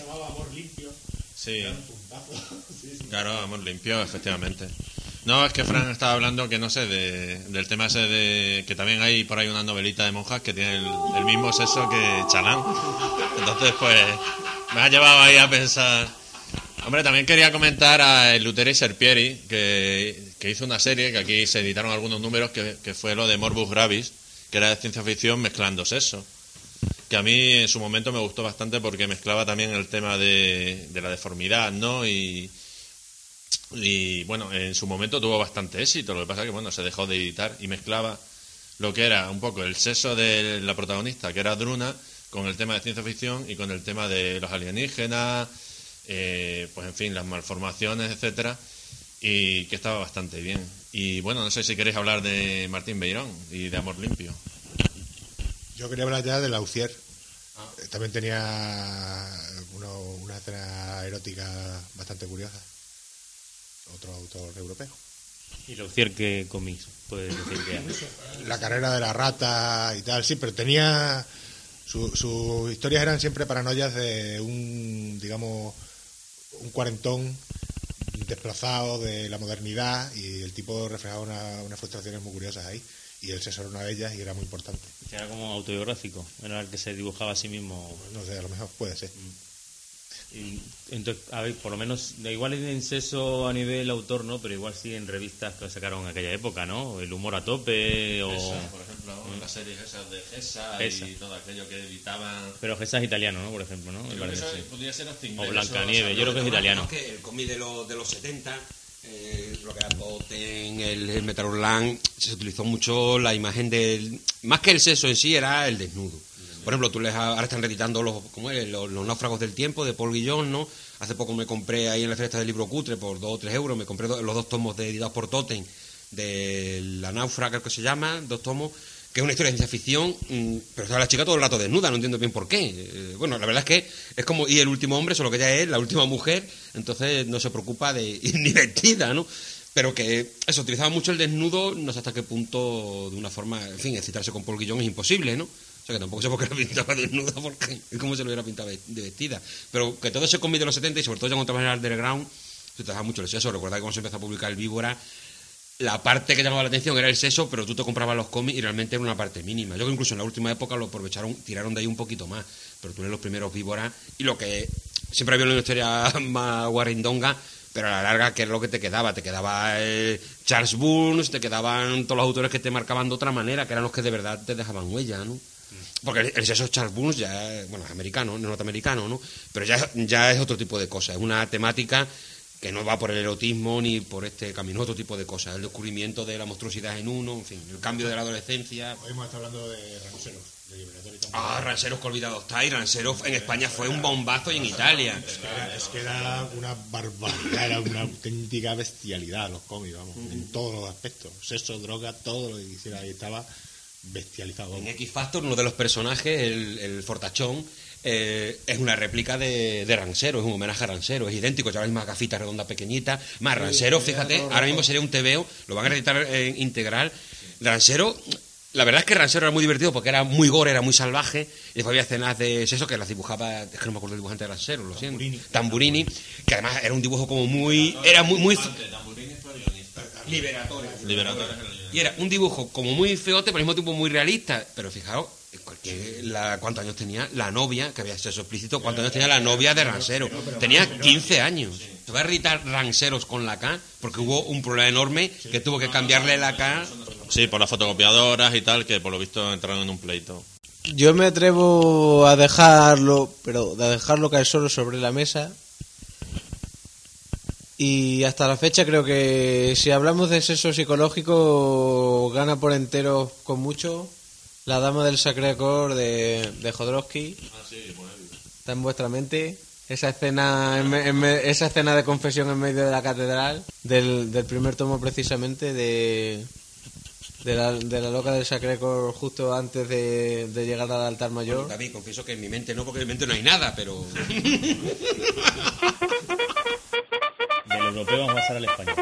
Sí. Claro, amor limpio, efectivamente. No, es que Fran estaba hablando que no sé, de, del tema ese de que también hay por ahí una novelita de monjas que tiene el, el mismo sexo que Chalán. Entonces, pues, me ha llevado ahí a pensar. Hombre, también quería comentar a Eleuterio Serpieri, que, que hizo una serie, que aquí se editaron algunos números, que, que fue lo de Morbus Gravis, que era de ciencia ficción mezclando sexo. Que a mí en su momento me gustó bastante porque mezclaba también el tema de, de la deformidad, ¿no? Y, y bueno, en su momento tuvo bastante éxito. Lo que pasa es que bueno, se dejó de editar y mezclaba lo que era un poco el sexo de la protagonista, que era Druna, con el tema de ciencia ficción y con el tema de los alienígenas, eh, pues en fin, las malformaciones, etcétera, y que estaba bastante bien. Y bueno, no sé si queréis hablar de Martín Beirón y de Amor Limpio. Yo quería hablar ya de Laucier. También tenía uno- una escena erótica bastante curiosa. Otro autor europeo. Y Laucier, ¿qué cómics puedes decir que hay? La carrera de la rata y tal, sí, pero tenía... su- sus historias eran siempre paranoias de un, digamos, un cuarentón desplazado de la modernidad, y el tipo reflejaba una- unas frustraciones muy curiosas ahí. Y el sexo era una de ellas y era muy importante. Era como autobiográfico, era el que se dibujaba a sí mismo. No sé, a lo mejor puede ser. Y, entonces, a ver, por lo menos, da igual en sexo a nivel autor, ¿no? Pero igual sí en revistas que sacaron en aquella época, ¿no? El humor a tope o... Esa, por ejemplo, las series esas de Gesa, Gesa. y todo aquello que editaban. Pero Gesa es italiano, ¿no? Por ejemplo, ¿no? Me Creo que parece, eso sí. podría ser hasta O inglés, Blancanieves, eso, yo creo que es italiano. Que el cómic de los, de los setenta, eh, lo que era Totem, el, el Metal Hurlant, se utilizó mucho la imagen del... Más que el sexo en sí, era el desnudo. Por ejemplo, tú les ahora están reeditando los, ¿cómo es? Los, los náufragos del tiempo de Paul Guillón, ¿no? Hace poco me compré ahí en la fiesta del libro cutre por dos o tres euros, me compré do- los dos tomos de, editados por Totem de La náufraga, creo que se llama, dos tomos, que es una historia de ciencia ficción, mm, pero está la chica todo el rato desnuda, no entiendo bien por qué. Eh, bueno, la verdad es que es como y el último hombre, solo que ella es la última mujer, entonces no se preocupa de ir ni vestida, ¿no? Pero que eso, utilizaba mucho el desnudo, no sé hasta qué punto, de una forma, en fin, excitarse con Paul Guillón es imposible, ¿no? O sea, que tampoco sé por qué la pintaba desnuda, porque es como se lo hubiera pintado de vestida. Pero que todo ese cómic de los setenta, y sobre todo ya cuando trabajaba en el underground, se trataba mucho el sexo. Recuerda que cuando se empezó a publicar el Víbora, la parte que llamaba la atención era el sexo, pero tú te comprabas los cómics y realmente era una parte mínima. Yo creo que incluso en la última época lo aprovecharon, tiraron de ahí un poquito más. Pero tú lees los primeros Víbora y lo que siempre había una historia más guarindonga, pero a la larga, ¿qué es lo que te quedaba? Te quedaba eh, Charles Burns, te quedaban todos los autores que te marcaban de otra manera, que eran los que de verdad te dejaban huella, ¿no? Porque el, el sexo de Charles Burns ya es, bueno, es americano, no es norteamericano, ¿no? Pero ya, ya es otro tipo de cosa, es una temática que no va por el erotismo ni por este camino, otro tipo de cosas, el descubrimiento de la monstruosidad en uno, en fin, el cambio de la adolescencia. Hoy hemos estado hablando de ranceros, de Liberatorio también. Ah, Ranceros, que olvidado está, y Ranceros en España fue un bombazo y en Italia. Es que, era, es que era una barbaridad, era una auténtica bestialidad los cómics, vamos, en todos los aspectos. Sexo, droga, todo lo que quisiera, ahí estaba bestializado. En X Factor, uno de los personajes, el, el fortachón, eh, es una réplica de, de Rancero, es un homenaje a Rancero, es idéntico, lleva la misma gafita redonda pequeñita. Más Rancero, fíjate, ahora mismo sería un tebeo, lo van a editar en integral. Rancero, la verdad es que Rancero era muy divertido porque era muy gore, era muy salvaje, y después había escenas de eso que las dibujaba, es que no me acuerdo el dibujante de Rancero, lo siento. Tamburini, que además era un dibujo como muy, era muy, muy liberatorio. Liberatorio. Y era un dibujo como muy feote, pero al mismo tiempo muy realista. Pero fijaos, cualquier, la, ¿cuántos años tenía la novia, que había sexo explícito? ¿Cuántos años tenía la novia de Rancero? Tenía quince años. Se va a irritar Ranceros con la K, porque hubo un problema enorme que tuvo que cambiarle la K. Sí, por las fotocopiadoras y tal, que por lo visto entraron en un pleito. Yo me atrevo a dejarlo, pero a dejarlo caer solo sobre la mesa. Y hasta la fecha creo que si hablamos de sexo psicológico, gana por entero con mucho La Dama del Sacré-Cœur de, de Jodorowsky. Está en vuestra mente. Esa escena, en me- en me- esa escena de confesión en medio de la catedral, del, del primer tomo precisamente de, De la, de la loca del Sacré-Cœur justo antes de, de llegar al altar mayor. Bueno, David, confieso que en mi mente no, porque en mi mente no hay nada, pero... Del europeo vamos a pasar al español.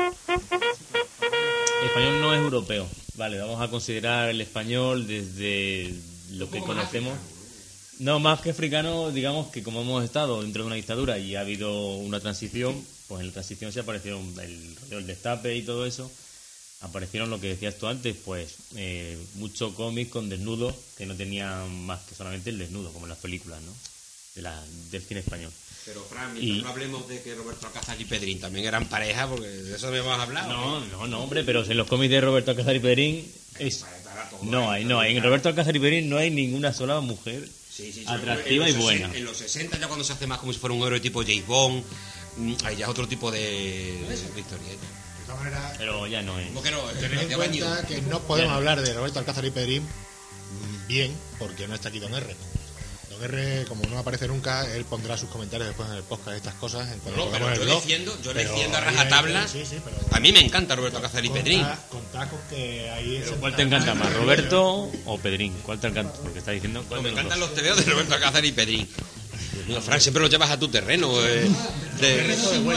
El español no es europeo. Vale, vamos a considerar el español desde lo que conocemos. No, más que africano, digamos que como hemos estado dentro de una dictadura y ha habido una transición, pues en la transición se aparecieron el, el destape y todo eso. Aparecieron lo que decías tú antes, pues eh, mucho cómic con desnudos que no tenían más que solamente el desnudo, como en las películas, ¿no? De la, del cine español. Pero, Fran, mientras Y- no hablemos de que Roberto Alcázar y Pedrín también eran pareja, porque de eso habíamos hablado. No, no, no, hombre, pero en los cómics de Roberto Alcázar y Pedrín es... No hay, no hay. En Roberto Alcázar y Pedrín no hay ninguna sola mujer Sí, sí, sí, atractiva en y los buena. sesenta, en los sesenta, ya cuando se hace más como si fuera un héroe tipo James Bond, mm, ahí ya es otro tipo de, de historieta. De todas maneras, Pero ya no es. ¿Cómo que no? tened en Hacía baño. cuenta que no podemos Ya. hablar de Roberto Alcázar y Pedrín mm, bien, porque no está aquí Don R. Don R, como no aparece nunca, él pondrá sus comentarios después en el podcast de estas cosas. En cuando No, pongamos pero el yo blog. defiendo, yo Pero defiendo a ahí rajatabla. hay- sí, sí, pero A mí me encanta Roberto Alcázar y Pedrín. contá- contá con que ahí Pero se- ¿cuál te encanta más, Roberto o Pedrín? ¿Cuál te encanta? Porque está diciendo No, cuál me de los encantan dos. los tebeos de Roberto Alcázar y Pedrín. Dios mío, Fran, siempre los llevas a tu terreno. eh, de-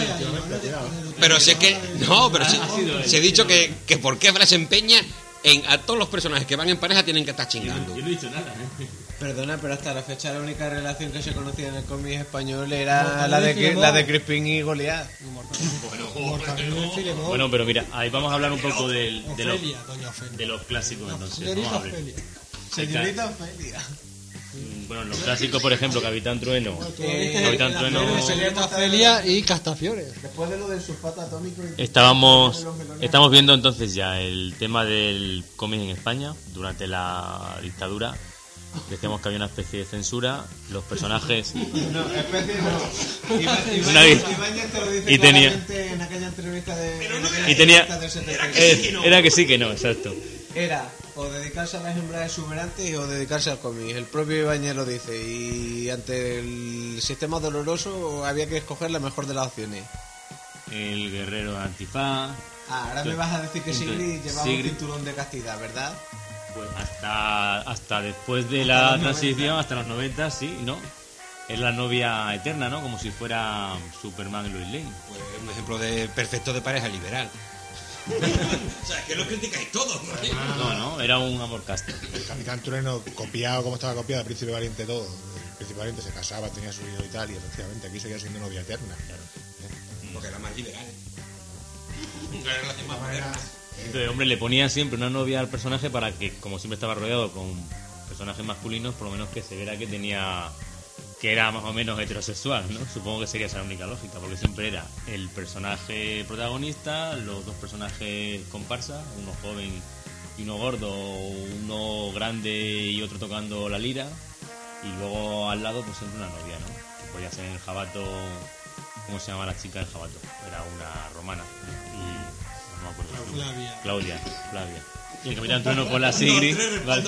Pero sé que... No, pero sí, se he dicho que, que por qué Fran se empeña en a todos los personajes que van en pareja tienen que estar chingando. Yo no he dicho nada, ¿eh? Perdona, pero hasta la fecha la única relación que se conocía en el cómic español era Mortadelo la y de, Filemón. la de Crispín y Goliat. Mortadelo y Filemón. Bueno, pero mira, ahí vamos a hablar un poco del, de, los, Ofelia, doña Ofelia. de los clásicos entonces. Señorita Vamos a ver. Ofelia. Señorita Ofelia. Mm, Bueno, los clásicos, por ejemplo, Capitán Trueno. Eh, Capitán Trueno. Señorita Ofelia y Castafiores. Después de lo del sulfato atómico... y- Estábamos, estamos viendo entonces ya el tema del cómic en España durante la dictadura. Decíamos que había una especie de censura. Los personajes. No, especie no. Iván- Una vez. Iván- Ibáñez te lo dice Y tenía- claramente en aquella entrevista de... en aquella Y tenía. entrevista del setenta y seis. eh, Era que sí que no, exacto. Era o dedicarse a las hembras exuberantes o dedicarse al cómic. El propio Ibáñez lo dice. Y ante el sistema doloroso había que escoger la mejor de las opciones. El guerrero de Antifaz. Ah, ahora me vas a decir que Entonces, Sigrid llevaba Sigrid- un cinturón de castidad, ¿verdad? Pues hasta, hasta después de Hasta la los transición, hasta los noventa, sí, ¿no? Es la novia eterna, ¿no? Como si fuera Superman y Lois Lane. Pues un ejemplo de perfecto de pareja liberal. O sea, que lo criticáis todos, ¿no? No, no, era un amor casto. El Capitán Trueno, copiado como estaba copiado, el Príncipe Valiente todo. El Príncipe Valiente se casaba, tenía su hijo y tal, y efectivamente aquí seguía siendo novia eterna. Porque era más liberal. Una relación más moderna. Entonces, hombre, le ponían siempre una novia al personaje para que, como siempre estaba rodeado con personajes masculinos, por lo menos que se viera que tenía... que era más o menos heterosexual, ¿no? Supongo que sería esa la única lógica, porque siempre era el personaje protagonista, los dos personajes comparsas, uno joven y uno gordo, uno grande y otro tocando la lira, y luego al lado pues siempre una novia, ¿no? Que podía ser el jabato, ¿cómo se llama la chica del jabato? Era una romana, y no me acuerdo. su nombre. Flavia. Claudia, Flavia. Y el Capitán Trueno con la Sigrid. Vale.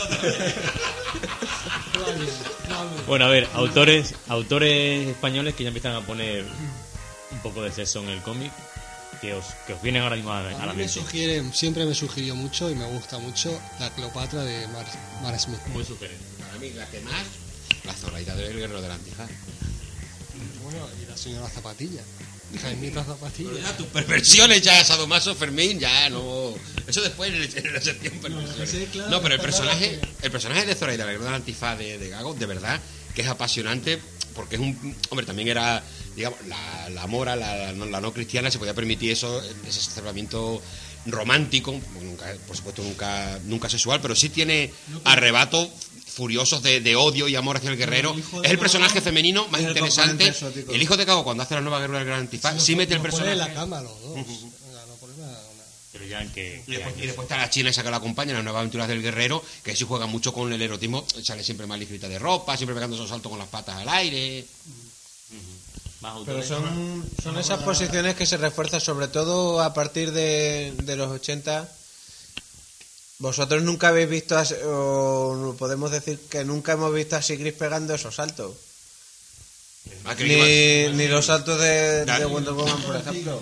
Bueno, a ver, autores autores españoles que ya empiezan a poner un poco de sexo en el cómic, que os, que os vienen ahora mismo a, a A la mí me mente. sugiere, siempre me sugirió mucho y me gusta mucho la Cleopatra de Mar, Mar Smith. Muy sugerente. Para mí, la que más, la Zoraida del guerrero del Antifaz. Bueno, y la señora Zapatilla. Jaimita Pero Zapatilla. ya tus perversiones, ya Sadomaso, Fermín, ya no. Eso después en, el- en la sección perversiones. sí, claro, No, pero el está claro personaje, el personaje de Zoraida, el guerrero del Antifaz de, de Gago, de verdad, que es apasionante, porque es un. Hombre, también era, digamos, la, la mora, la, la, la no cristiana, se podía permitir eso, ese acercamiento romántico, nunca, por supuesto nunca nunca sexual, pero sí tiene arrebatos furiosos de, de odio y amor hacia el guerrero. El hijo de Es el Gago personaje femenino más es el interesante. componente exótico. El hijo de Gago, cuando hace la nueva guerra del gran Antifaz, sí mete el Lo pone en personaje. la cama los dos. Venga, no pone una- una- Pero ya en que... Y después, y después está la china esa que la acompaña en las nuevas aventuras del guerrero, que sí juega mucho con el erotismo, sale siempre más ligerita de ropa, siempre pegando esos saltos con las patas al aire. Más Pero autores. son, son esas posiciones que se refuerzan sobre todo a partir de, de los ochenta. Vosotros nunca habéis visto, a, o podemos decir que nunca hemos visto a Sigrid pegando esos saltos. Ah, que iba- Ni, ni los saltos de, Da- de Wonder Woman, por ejemplo.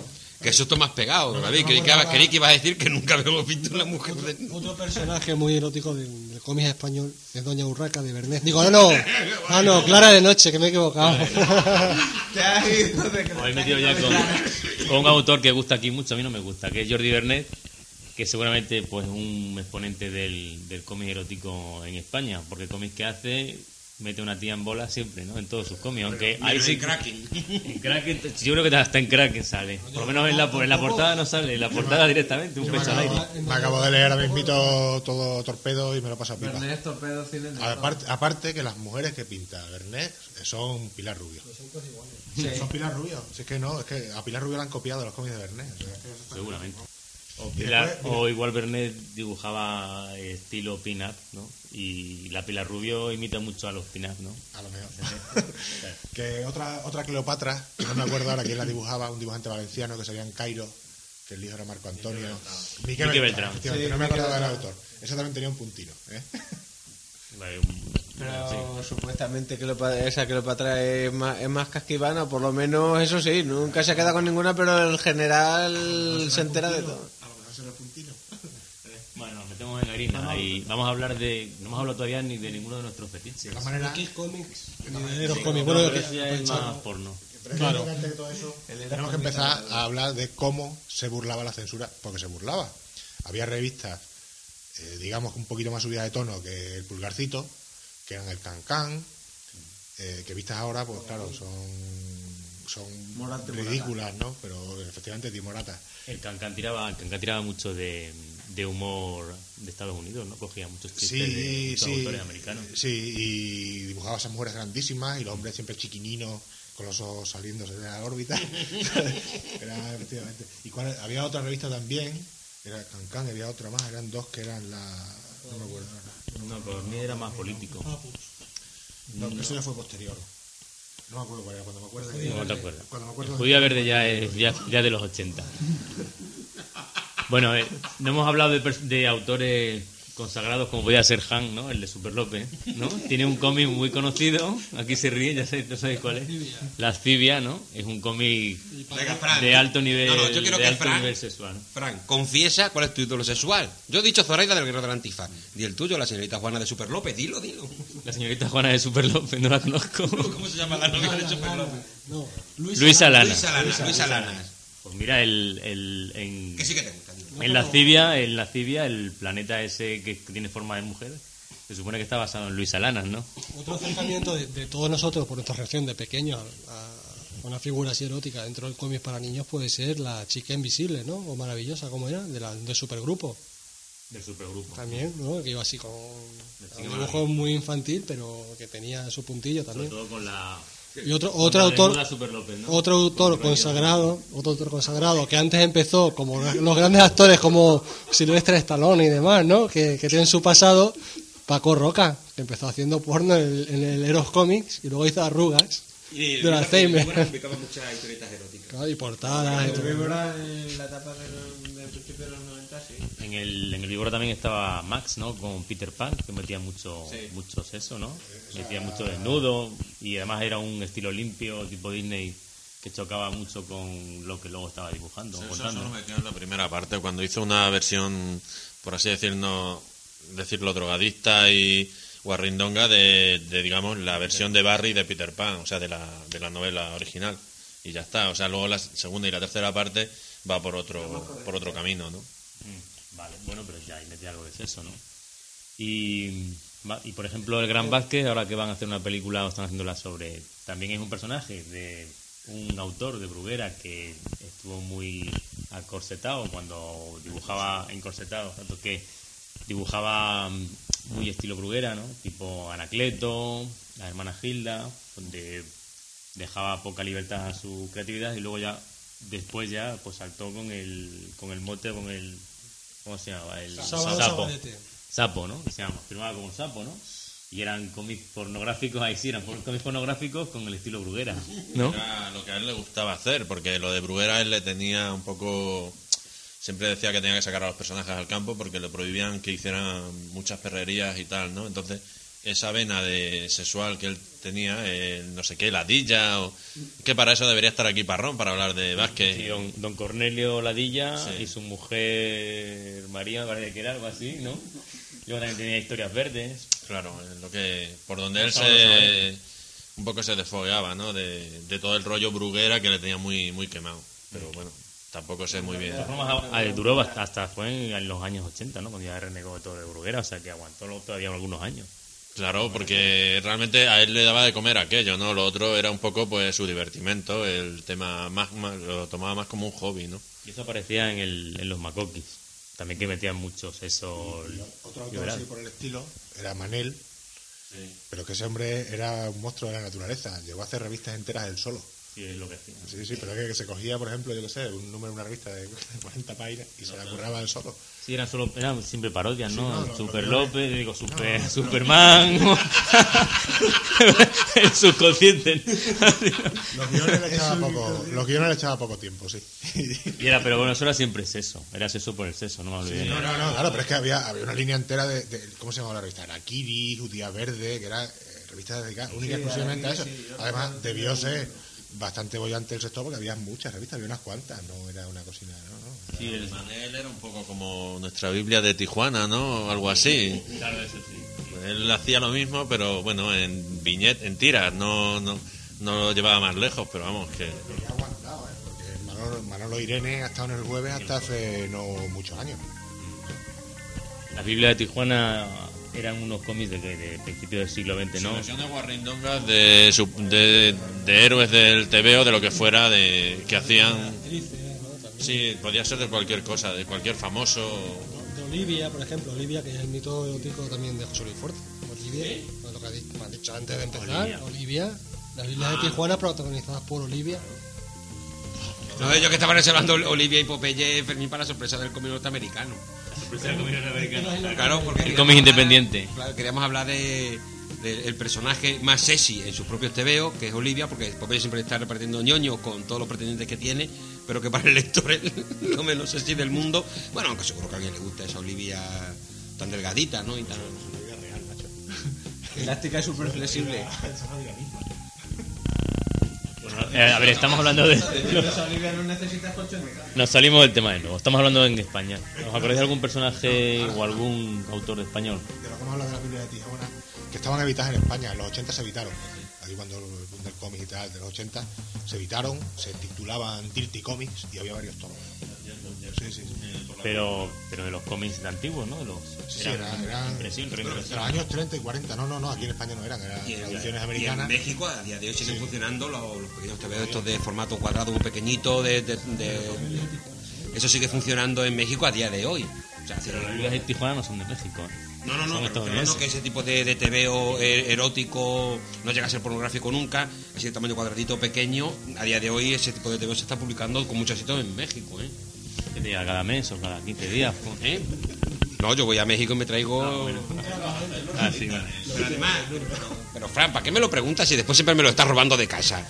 Que eso está más pegado, David. Creí que, creí que ibas a decir que nunca habíamos visto una mujer desnuda. Otro personaje muy erótico del, del cómic español es Doña Urraca de Bernet. Digo, no, no, ah, no, Clara de Noche, que me he equivocado. Te has ido de Os he metido ya con, con un autor que gusta aquí mucho, a mí no me gusta, que es Jordi Bernet, que seguramente pues un exponente del, del cómic erótico en España, porque el cómic que hace mete una tía en bola siempre, ¿no? En todos sus cómics, aunque Pero, ahí en sí Kraken. En Kraken, yo creo que hasta en Kraken sale. Por lo menos en la, en la portada no sale, en la portada directamente, un Yo me pecho al aire. acabo, me acabo de leer ahora mismito todo Torpedo y me lo pasa pipa. Bernet, Torpedo, Cine de Aparte, aparte que las mujeres que pinta Bernet son Pilar Rubio. Sí. Son Pilar Rubio. Si es que no, es que a Pilar Rubio la han copiado los cómics de Bernet. O sea, es que eso está- Seguramente. O, Y Pilar- después, mira. o igual Bernet dibujaba estilo pin-up, ¿no? Y la Pilar Rubio imita mucho a los pin-up, ¿no? A lo mejor. Que otra otra Cleopatra, que no me acuerdo ahora quién la dibujaba, un dibujante valenciano que salía en Cairo, que el hijo era Marco Antonio. Miquel Miquel Beltrán, Beltrán. efectivamente, Sí, no me Miquel acordaba del Beltrán. autor. Ese también tenía un puntino, ¿eh? Vale, un- Pero sí. supuestamente Cleopatra, esa Cleopatra es más, es más casquivana, por lo menos eso sí, nunca se queda con ninguna, pero el general se entera de todo. A lo mejor será el puntino. Bueno, nos metemos en harina y vamos a hablar de... No hemos hablado todavía ni de ninguno de nuestros fetiches. De todas maneras, X Comics, ni de Eros Sí, Comics. no, Bueno, pero que- eso ya es más porno. pero Claro. creo que antes de todo eso, tenemos que empezar a hablar de cómo se burlaba la censura, porque se burlaba. Había revistas, eh, digamos, un poquito más subidas de tono que el Pulgarcito, que eran el Cancán, eh, que vistas ahora, pues claro, son son Morata y ridículas, ¿no? Pero efectivamente timoratas. El Cancán tiraba, el Cancán tiraba mucho de, de humor de Estados Unidos, ¿no? Cogía muchos chistes de Sí, muchos sí, autores americanos. sí, y dibujaba a esas mujeres grandísimas y los hombres siempre chiquininos con los ojos saliéndose de la órbita. Era efectivamente. Y cuál- había otra revista también, era Cancán, había otra más, eran dos que eran la... No me acuerdo ahora. No, por mí era más político. No, pero eso ya fue posterior. No me acuerdo cuál era, cuando me acuerdo. No te acuerdas. Cuando me acuerdo. El Judía Verde ya es ya, ya de los ochenta. Bueno, eh, no hemos hablado de, pers- de autores consagrados como podía ser Han, ¿no? El de Super López, ¿no? Tiene un cómic muy conocido, aquí se ríe, ya sabéis, no sabéis cuál es. Lascivia, ¿no? Es un cómic Venga, Fran. de alto nivel, No, no, yo quiero de que alto Fran, nivel sexual. Fran, confiesa cuál es tu ídolo sexual. Yo he dicho Zoraida del Guerrero de la Antifa. Y el tuyo, la señorita Juana de Super López. Dilo, dilo. La señorita Juana de Super López, no la conozco. ¿Cómo se llama la novia de Super López? No, Luisa Lana. Luisa Lanas. Luisa Lanas. Pues mira, el, el, en, Que sí que te gusta. dilo. en Lascivia, en Lascivia, el planeta ese que tiene forma de mujer, se supone que está basado en Luisa Lanas, ¿no? Otro acercamiento de, de todos nosotros, por nuestra reacción de pequeños a, a una figura así erótica dentro del cómic para niños, puede ser la chica invisible, ¿no? O maravillosa, como era, de la, del supergrupo. Del supergrupo. También, ¿no? Que iba así con chica un dibujo muy infantil, pero que tenía su puntillo Sobre también. todo con la... Y otro, con otro la autor, desnuda Super López, ¿no? otro autor consagrado, otro autor consagrado que antes empezó como los grandes actores como Silvestre Stallone y demás, ¿no? Que, que tienen su pasado, Paco Roca, que empezó haciendo porno en el, en el Eros Comics y luego hizo Arrugas Y de Alzheimer. publicaba muchas historietas eróticas. Claro, y portadas y todo. Víbora en la etapa del, del principio de los noventa, sí. En el, en el libro también estaba Max, ¿no? Con Peter Pan, que metía mucho, Sí. mucho sexo, ¿no? Metía mucho desnudo y además era un estilo limpio, tipo Disney, que chocaba mucho con lo que luego estaba dibujando, Eso contando. solo metió en la primera parte, cuando hizo una versión, por así decirlo, decirlo drogadista y guarrindonga de, de, digamos, la versión de Barry de Peter Pan, o sea, de la, de la novela original. Y ya está, o sea, luego la segunda y la tercera parte va por otro, por otro camino, ¿no? Mm, Vale, bueno, pero ya ahí metía algo de sexo, ¿no? Y, va- y por ejemplo, el Gran Vázquez, ahora que van a hacer una película o están haciéndola sobre... También es un personaje de un autor de Bruguera que estuvo muy acorsetado cuando dibujaba encorsetado, tanto que dibujaba mm, muy estilo Bruguera, ¿no? Tipo Anacleto, la hermana Gilda, donde dejaba poca libertad a su creatividad y luego ya después ya pues saltó con el con el mote, con el ¿cómo se llamaba? El Sábado sapo. Sabalete. Sapo, ¿no? Que se llama, firmaba como Sapo, ¿no? Y eran cómics pornográficos, ahí sí, eran cómics pornográficos con el estilo Bruguera, ¿no? Era lo que a él le gustaba hacer, porque lo de Bruguera él le tenía un poco... Siempre decía que tenía que sacar a los personajes al campo porque le prohibían que hicieran muchas perrerías y tal, ¿no? Entonces esa vena de sexual que él tenía, el no sé qué, Ladilla, o que para eso debería estar aquí Parrón, para hablar de Vázquez. Sí, don, don Cornelio Ladilla Sí. y su mujer María, parece que era algo así, ¿no? Luego también tenía historias verdes. Claro, es lo que por donde él Vamos a ver. se un poco se desfogueaba, ¿no? De, de todo el rollo Bruguera que le tenía muy muy quemado. Pero bueno, tampoco sé muy bien. De todas formas, a- a- duró bast- hasta fue en los años ochenta, ¿no? Cuando ya renegó de todo de Bruguera, o sea que aguantó lo- todavía algunos años. Claro, porque realmente a él le daba de comer aquello, ¿no? Lo otro era un poco pues su divertimento, el tema más, más lo tomaba más como un hobby, ¿no? Y eso aparecía en, el, en los macoquis. También que metían muchos eso. Otro autor liberal. así por el estilo era Manel, pero que ese hombre era un monstruo de la naturaleza. Llegó a hacer revistas enteras él solo. Sí, es lo que hacía. Sí, sí, pero que, que se cogía, por ejemplo, yo qué sé, un número de una revista de cuarenta páginas y se la curraba él solo. Sí, eran solo eran siempre parodias, ¿no? no, no, Super no, no. López, digo, Super, Superman. El subconsciente. Los guiones le echaba poco, los guiones le echaba poco tiempo, sí. Y era, pero bueno, eso era siempre sexo. Era sexo por el sexo, no me olvidé. No, no, no, claro, pero es que había, había una línea entera de, de- ¿cómo se llamaba la revista? Araquiri, Judía Verde, que era eh, revistas dedicadas única y exclusivamente a eso. Además, debió ser bastante bollante el sector porque había muchas revistas, había unas cuantas, no era una cocina, no, no. Era- Sí, el Manel era un poco como nuestra Biblia de Tijuana, ¿no? Algo así. Claro, eso sí. Pues él hacía lo mismo, pero bueno, en viñet, en tiras, no, no, no lo llevaba más lejos, pero vamos, que Y ha aguantado, ¿eh? Porque Manolo, Manolo Irene ha estado en el jueves hasta hace no muchos años. La Biblia de Tijuana eran unos cómics de, de, de principios del siglo veinte, ¿no? Selección de guarrindongas de, su- de, de héroes del tebeo, de lo que fuera, de que hacían. Sí, podía ser de cualquier cosa, de cualquier famoso. De Olivia, por ejemplo, Olivia, que es el mito erótico también de José Luis Fuerte. Olivia, pues lo que ha dicho, me has dicho antes de empezar, Olivia. Olivia, las Biblias de Tijuana protagonizadas por Olivia. No, yo que estaban reservando Olivia y Popeye Fermín para la sorpresa del cómic norteamericano. Claro, porque El cómic independiente. Claro, queríamos hablar de, de el personaje más sexy en sus propios tebeos, que es Olivia, porque Popeye siempre está repartiendo ñoños con todos los pretendientes que tiene, pero que para el lector es lo menos sexy del mundo. Bueno, aunque seguro que a alguien le gusta esa Olivia tan delgadita, ¿no? Y tan... Elástica y súper flexible. Eh, a ver, estamos hablando de... Olivia, no necesitas colchón. Nos salimos del tema de nuevo. Estamos hablando en España. ¿Os acordáis de algún personaje o algún autor de español? De lo que hemos hablado de las Biblias de Tijuana, que estaban evitadas en España, en los ochenta se evitaron. Ahí cuando el boom del cómic y tal, de los ochenta, se evitaron, se titulaban Dirty Comics y había varios tomos. Sí, sí, sí. Pero, pero de los cómics de antiguos, ¿no? De los, Sí, eran, eran impresión, de reimpresión. los años treinta y cuarenta. No, no, no, aquí en España no eran, eran Y en, traducciones y en americanas. México a día de hoy siguen funcionando los, los pequeños tebeos estos de formato cuadrado muy pequeñito, de, de- de- eso sigue funcionando en México a día de hoy. O sea, Pero las Biblias de Tijuana no son de México. ¿eh? no, no, no, Son pero estoy hablando estadounidenses. que ese tipo de, de tebeo eh, erótico no llega a ser pornográfico nunca, así de tamaño cuadradito pequeño, a día de hoy ese tipo de tebeo se está publicando con mucho éxito en México, ¿eh? ¿Qué día? ¿Cada mes o cada quince días? ¿Eh? No, yo voy a México y me traigo... Ah, sí, vale. Pero además, pero, pero Fran, ¿para qué me lo preguntas si después siempre me lo estás robando de casa?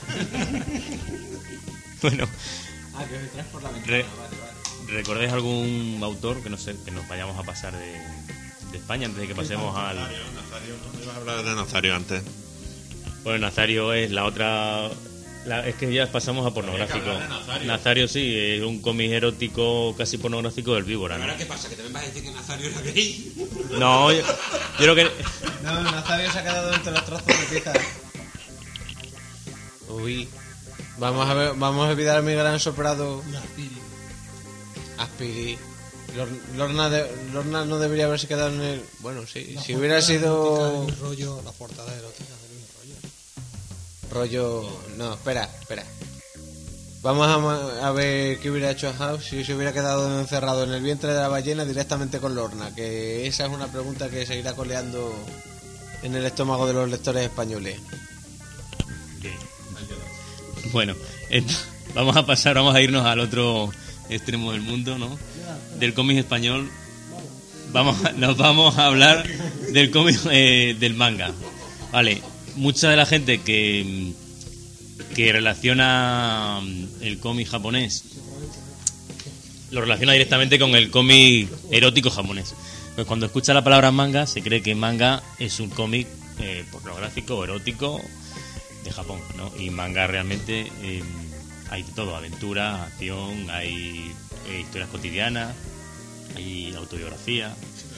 Bueno, Ah, que os traes por la ventana. Re- Vale, vale. ¿recordáis algún autor que no sé, que nos vayamos a pasar de, de España antes de que pasemos al... Nazario, ¿no? Ibas a hablar de Nazario antes. Bueno, Nazario es la otra... la- es que ya pasamos a pornográfico. hablar de Nazario. Nazario sí, es un cómic erótico casi pornográfico del Víbora, ¿no? ¿Ahora qué pasa? ¿Que también vas a decir que Nazario era gay? No, yo, yo creo que... No, Nazario se ha quedado entre los trozos de pizza. Uy. Vamos a ver, vamos a olvidar a mi gran soprado Y Aspiri. Aspiri. Lor- Lorna, de- Lorna no debería haberse quedado en el... Bueno, sí, La si portada hubiera sido erótica de Luis Rollo, la portada erótica de Luis Rollo. rollo... No, espera, espera. Vamos a, ma- a ver qué hubiera hecho House si se hubiera quedado encerrado en el vientre de la ballena directamente con Lorna, que esa es una pregunta que seguirá coleando en el estómago de los lectores españoles. Bueno, ent- vamos a pasar, vamos a irnos al otro extremo del mundo, ¿no? Del cómic español. Vamos, a- nos vamos a hablar del cómic eh, del manga. Vale, mucha de la gente que que relaciona mm, el cómic japonés lo relaciona directamente con el cómic erótico japonés. Pues cuando escucha la palabra manga se cree que manga es un cómic eh, pornográfico o erótico de Japón, ¿no? Y manga realmente eh, hay de todo, aventura, acción, hay eh, historias cotidianas, hay autobiografía.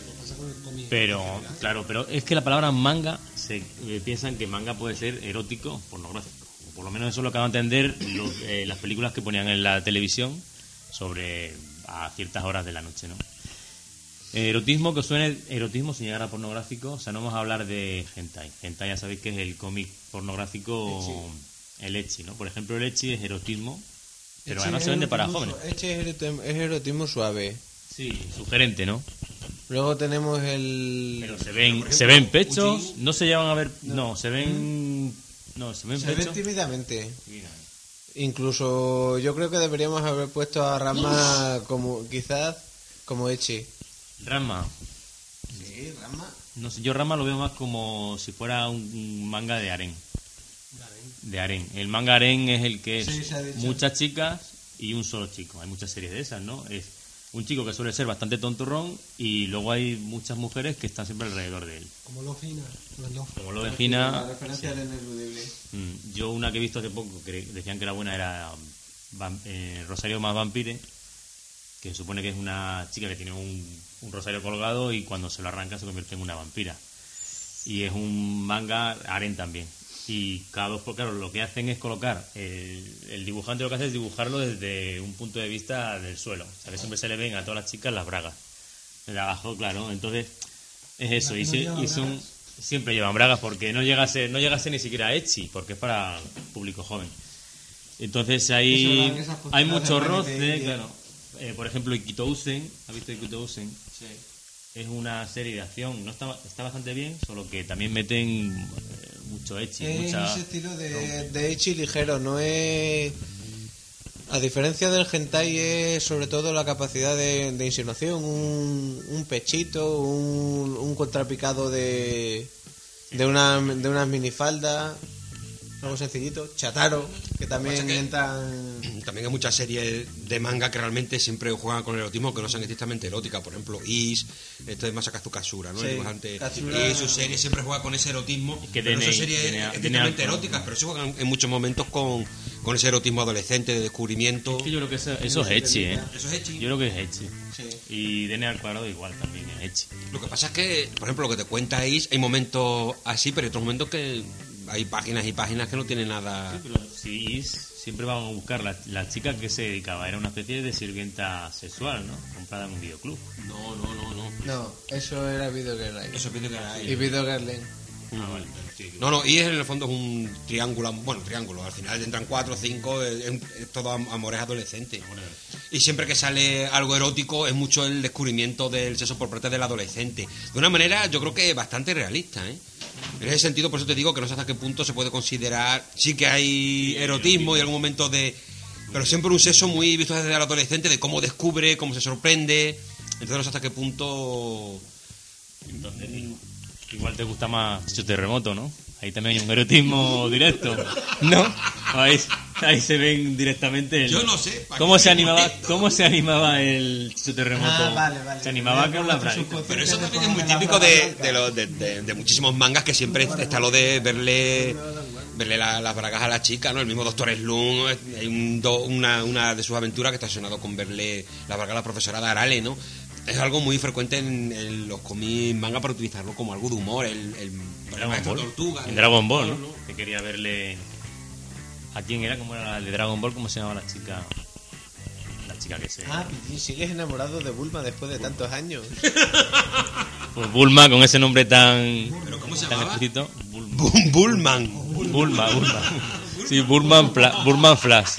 Pero, claro, pero es que la palabra manga, se eh, piensan que manga puede ser erótico, pornográfico. O por lo menos eso es lo que van a entender los, eh, las películas que ponían en la televisión sobre a ciertas horas de la noche, ¿no? Erotismo, que os suene erotismo sin llegar a pornográfico, o sea, no vamos a hablar de hentai. Hentai ya sabéis que es el cómic pornográfico, el ecchi, ¿no? Por ejemplo, el ecchi es erotismo, pero además se vende para jóvenes. Ecchi es erotismo, es erotismo suave. Sí, sugerente, ¿no? Luego tenemos el... Pero se ven, se ven pechos, no se llevan a ver... No, se ven... No, se ven Se pechos. ven tímidamente. Mira. Incluso yo creo que deberíamos haber puesto a Rama como, quizás, como Ecchi. Rama. Sí, Rama. No sé, yo Rama lo veo más como si fuera un, un manga de harén. De harén. El manga harén es el que es Sí, se ha dicho. muchas chicas y un solo chico. Hay muchas series de esas, ¿no? Es un chico que suele ser bastante tontorrón y luego hay muchas mujeres que están siempre alrededor de él. Como lo fina, los Love. Como lo defina... La referencia era ineludible. Mm, Yo una que he visto hace poco, que decían que era buena, era Vam- eh, Rosario más Vampire, que se supone que es una chica que tiene un, un rosario colgado y cuando se lo arranca se convierte en una vampira. Y es un manga harén también. Y cada dos, por claro, lo que hacen es colocar, el, el dibujante lo que hace es dibujarlo desde un punto de vista del suelo. O sea, que siempre se le ven a todas las chicas las bragas. De abajo, claro, entonces es eso. Y, se- y son, siempre llevan bragas porque no llega a ser, no llega a ser ni siquiera ecchi, porque es para público joven. Entonces Eso, hay, esas posturas hay de mucho Manny roce, Baby. claro. Eh, por ejemplo, Ikitousen, ¿has visto Ikitousen? Sí. Es una serie de acción, no está, está bastante bien, solo que también meten eh, mucho ecchi, Es mucha... ese estilo de, de Ecchi ligero, no es... A diferencia del hentai es sobre todo la capacidad de, de insinuación, un, un pechito, un, un contrapicado de, de, una, de unas minifaldas, algo sencillito, Chataro, que también Pasa que- entran... También hay muchas series de manga que realmente siempre juegan con el erotismo que no sean estrictamente eróticas. Por ejemplo, Is, esto es Masakazu Katsura, ¿no? Sí, El dibujante. Katsura- Y su serie siempre juega con ese erotismo. que pero no son D N I, series D N A, estrictamente D N A, eróticas, pero sí juegan en muchos momentos con, con ese erotismo adolescente, de descubrimiento. Es que yo creo que eso, eso es ecchi, ¿eh? Eso es ecchi. Yo creo que es ecchi. Sí. Y D N A al cuadrado igual también es ecchi. Lo que pasa es que, por ejemplo, lo que te cuenta Is, hay momentos así, pero hay otros momentos que hay páginas y páginas que no tienen nada. Sí, pero sí, siempre vamos a buscar la, la chica que se dedicaba, era una especie de sirvienta sexual, ¿no? Comprada en un videoclub. No, no, no, no. No, eso era Video Girl Line. Eso pienso que era Y Video Girl Line. Ah, vale. No, no, y es, en el fondo es un triángulo, bueno, triángulo, al final entran cuatro o cinco, es, es todo am- amores adolescentes. Y siempre que sale algo erótico es mucho el descubrimiento del sexo por parte del adolescente. De una manera, yo creo que bastante realista, ¿eh? En ese sentido, por eso te digo que no sé hasta qué punto se puede considerar, sí que hay erotismo y algún momento de... Pero siempre un sexo muy visto desde el adolescente, de cómo descubre, cómo se sorprende. Entonces no sé hasta qué punto... Entonces, igual te gusta más Chicho Terremoto, ¿no? Ahí también hay un erotismo directo, ¿no? Ahí, ahí se ven directamente el... Yo no sé, ¿para ¿Cómo qué se me animaba, molesto? cómo se animaba el Chicho Terremoto? Ah, vale, vale. Se animaba con la braga. Pero eso también es muy típico de, de, los- de- de- de muchísimos mangas, que siempre está lo de verle verle la- las bragas a la chica, ¿no? El mismo Doctor Slum, hay un do- una, una de sus aventuras que está relacionado con verle la braga a la profesora de Arale, ¿no? Es algo muy frecuente en, en los cómics manga para utilizarlo como algo de humor, el, el, el Dragon maestro Ball. Tortuga. En ¿no? Dragon Ball, ¿no? Que quería verle... ¿A quién era? ¿Cómo era la de Dragon Ball? ¿Cómo se llamaba la chica? La chica que se... Ah, y sigues enamorado de Bulma después de tantos años. Pues Bulma, con ese nombre tan... ¿Pero cómo se tan llamaba? explícito. Bulma. Bu- Bullman. Bulma, Bulma. Sí, Bulman, Pla- Bulman Flash.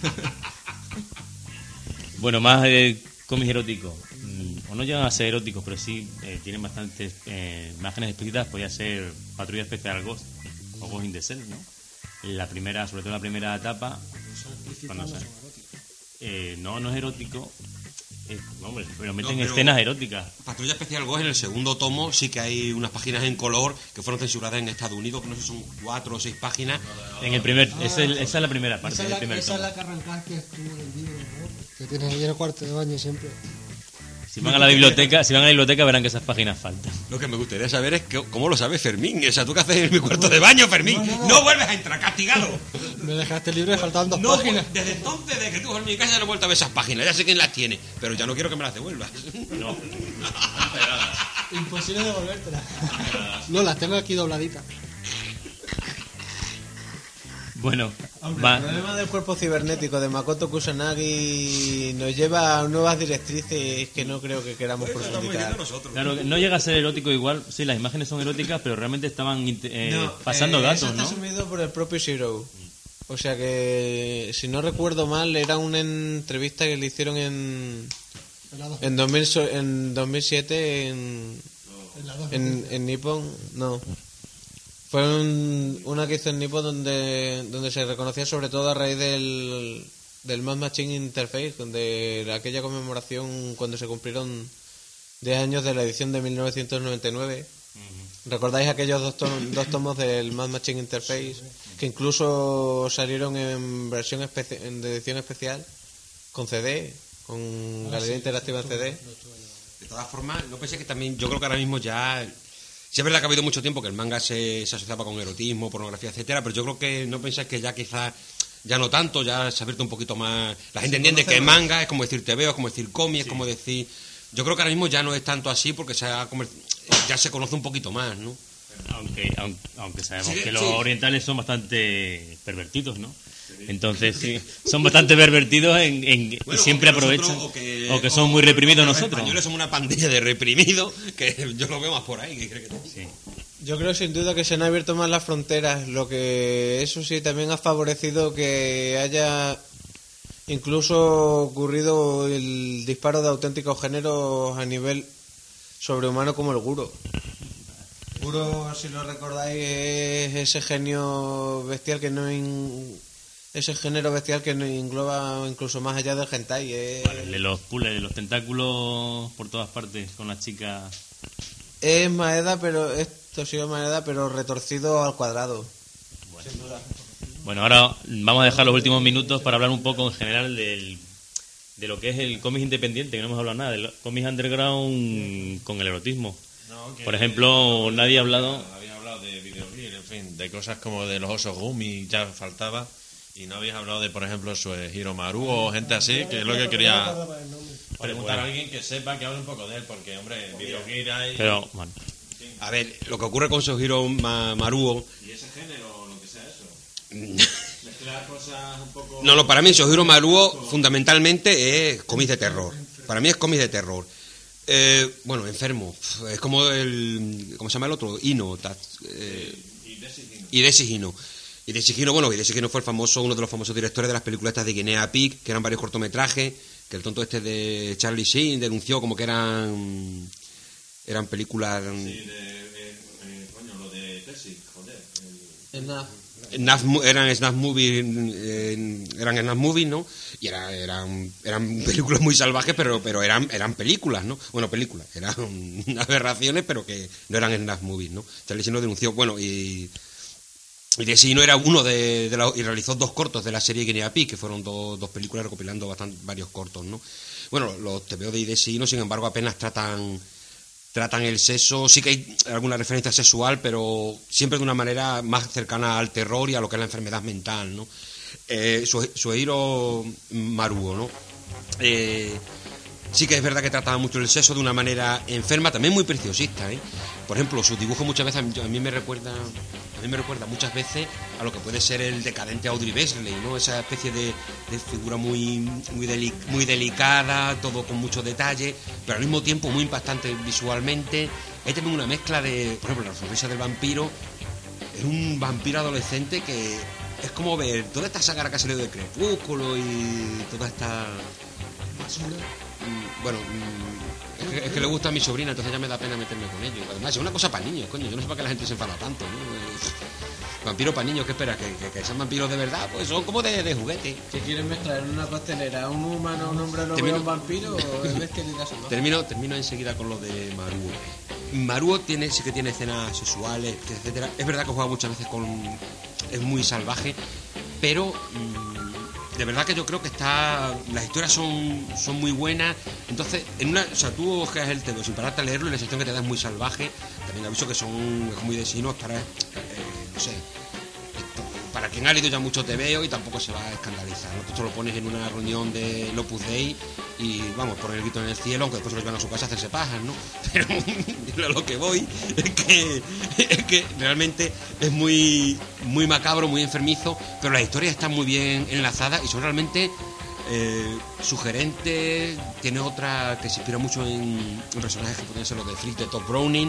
Bueno, más eh, cómics eróticos. Mm, O no llegan a ser eróticos, pero sí eh, tienen bastantes eh, imágenes explícitas. Podría ser Patrulla Especial Ghost o Ghost in the Shell, ¿no? La primera, sobre todo en la primera etapa. Cuando sale. Eh, no, no es erótico. Eh, hombre, pero meten No, pero- escenas eróticas. Patrulla Especial Ghost, en el segundo tomo sí que hay unas páginas en color que fueron censuradas en Estados Unidos, que no sé si son cuatro o seis páginas. En el primer, esa es, esa es la primera parte Esa es del la, primer esa es tomo. la que arrancaste tú en el vídeo, ¿no? Que tienes ahí en el cuarto de baño siempre. Si van a la biblioteca, si van a la biblioteca verán que esas páginas faltan. Lo que me gustaría saber es que, cómo lo sabe Fermín. O sea, ¿tú qué haces en mi cuarto de baño, Fermín? No, no, no. No vuelves a entrar, castigado. Me dejaste libre y faltaban dos No, páginas. desde entonces, desde que tú en mi casa ya no he vuelto a ver esas páginas. Ya sé quién las tiene, pero ya no quiero que me las devuelvas. No. Imposible devolvértelas. No, las tengo aquí dobladitas. Bueno, Hombre, va. el problema del cuerpo cibernético de Makoto Kusanagi nos lleva a nuevas directrices que no creo que queramos profundizar. Claro, no llega a ser erótico igual. Sí, las imágenes son eróticas, pero realmente estaban eh, No, pasando eh, datos, eso está ¿no? asumido por el propio Zero. O sea que, si no recuerdo mal, era una entrevista que le hicieron en en, dos mil, so- en dos mil siete en, en, en Nippon. No. Fue un- una que hizo en Nippon donde, donde se reconocía sobre todo a raíz del, del Mad Machine Interface, donde aquella conmemoración cuando se cumplieron diez años de la edición de mil novecientos noventa y nueve. ¿Recordáis aquellos dos, tom- dos tomos del Mad Machine Interface que incluso salieron en versión especi- en de edición especial con C D, con galería interactiva en C D? De todas formas, no pensé que también, yo creo que ahora mismo ya, sí es verdad que ha habido mucho tiempo que el manga se, se asociaba con erotismo, pornografía, etcétera, pero yo creo que no pensáis que ya quizás, ya no tanto, ya se ha abierto un poquito más, la gente entiende que manga es como decir T V, es como decir cómic, es como decir, yo creo que ahora mismo ya no es tanto así porque se ha comer- ya se conoce un poquito más, ¿no? Aunque, aunque, aunque sabemos Sí, que los sí. orientales son bastante pervertidos, ¿no? Entonces, sí, son bastante pervertidos en, en- Bueno, y siempre o que nosotros- aprovechan. o que- o que son o- muy reprimidos o que los nosotros. españoles somos una pandilla de reprimidos, que yo lo veo más por ahí. Que creo que Sí. Yo creo sin duda que se han abierto más las fronteras, lo que eso sí también ha favorecido que haya incluso ocurrido el disparo de auténticos géneros a nivel sobrehumano como el Guro. Guro, si lo recordáis, es ese genio bestial que no in- ese género bestial que no engloba incluso más allá del hentai. Es, El de los pules, de los tentáculos por todas partes con las chicas. es Maeda, pero es Toshio Maeda, pero retorcido al cuadrado. Bueno, ahora vamos a dejar los últimos minutos para hablar un poco en general del, de lo que es el cómic independiente, que no hemos hablado nada, del cómic underground con el erotismo. No, que- Por ejemplo, nadie ha hablado... Habéis hablado de videoclip, en fin, de cosas como de los osos Gumi, ya faltaba. Y no habéis hablado de, por ejemplo, Suehiro Maru o gente así, que es lo que quería preguntar a alguien que sepa, que hable un poco de él, porque, hombre, videoclip hay... Pero, bueno, A ver, lo que ocurre con Shohiro Ma- Maruo... ¿Y ese género, lo que sea eso? Mezclar cosas un poco... No, no, para mí Shohiro Maruo fundamentalmente es cómic de terror. Para mí es cómic de terror. Eh, bueno, enfermo. Es como el... ¿Cómo se llama el otro? Ino. Tats- eh, Hideshi Hino. Hideshi Hino, bueno, Hideshi Hino fue el famoso, uno de los famosos directores de las películas estas de Guinea Pig, que eran varios cortometrajes, que el tonto este de Charlie Sheen denunció como que eran... Eran películas... Sí, de, de, de- coño, lo de Tessie, joder. el- Es nada. Snap mo- eran snap movies eh, eran snap movies, ¿no? Y era, eran eran películas muy salvajes, pero pero eran eran películas, ¿no? Bueno, películas, eran aberraciones, pero que no eran snap movies, ¿no? Charlie Sheen lo denunció, bueno, y y de sí no era uno de, de la- y realizó dos cortos de la serie Guinea Pig, que fueron dos, dos películas recopilando bastante, varios cortos, ¿no? Bueno, los T V O de Idesino, sin embargo, apenas tratan tratan el sexo, sí que hay alguna referencia sexual, pero siempre de una manera más cercana al terror y a lo que es la enfermedad mental, ¿no? Eh, Sue- Suehiro Maruo, ¿no? Eh, sí que es verdad que trataba mucho el sexo de una manera enferma, también muy preciosista, ¿eh? Por ejemplo, sus dibujos muchas veces a mí, a mí me recuerda a mí me recuerda muchas veces a lo que puede ser el decadente Audrey Besley, ¿no? Esa especie de, de figura muy muy, deli- muy delicada, todo con mucho detalle, pero al mismo tiempo muy impactante visualmente. Hay también una mezcla de, por ejemplo, la sonrisa del vampiro. Es un vampiro adolescente que es como ver toda esta saga que ha salido de Crepúsculo y toda esta... Mm, Bueno, mm, es que, es que le gusta a mi sobrina, entonces ya me da pena meterme con ellos. Además, es una cosa para niños, coño. Yo no sé para qué la gente se enfada tanto, ¿no? Eh, Vampiro para niños, ¿qué esperas? ¿Que, que, que sean vampiros de verdad? Pues son como de, de juguete. ¿Qué quieren mezclar en una costelera? ¿Un humano, un hombre lobo y Termino- un vampiro? ¿O es bestialidad salvaje? Termino, termino enseguida con lo de Maruo. Maruo tiene, sí que tiene escenas sexuales, etcétera. Es verdad que juega muchas veces con... Es muy salvaje, pero... mm, de verdad que yo creo que está, las historias son, son muy buenas. Entonces, en una, o sea, tú ojeas el T V O sin pararte a leerlo y la sección que te da es muy salvaje. También aviso que son es muy de sino, estará, eh, no sé, para quien ha leído ya mucho T V O y tampoco se va a escandalizar, ¿no? Tú lo pones en una reunión de Opus Dei y vamos, poner el grito en el cielo, aunque después se los van a su casa a hacerse pajas, ¿no? Pero a lo que voy es que, es que realmente es muy, muy macabro, muy enfermizo, pero las historias están muy bien enlazadas y son realmente eh, sugerentes. Tiene otra que se inspira mucho en, en personajes que podrían ser los de Fritz de Todd Browning,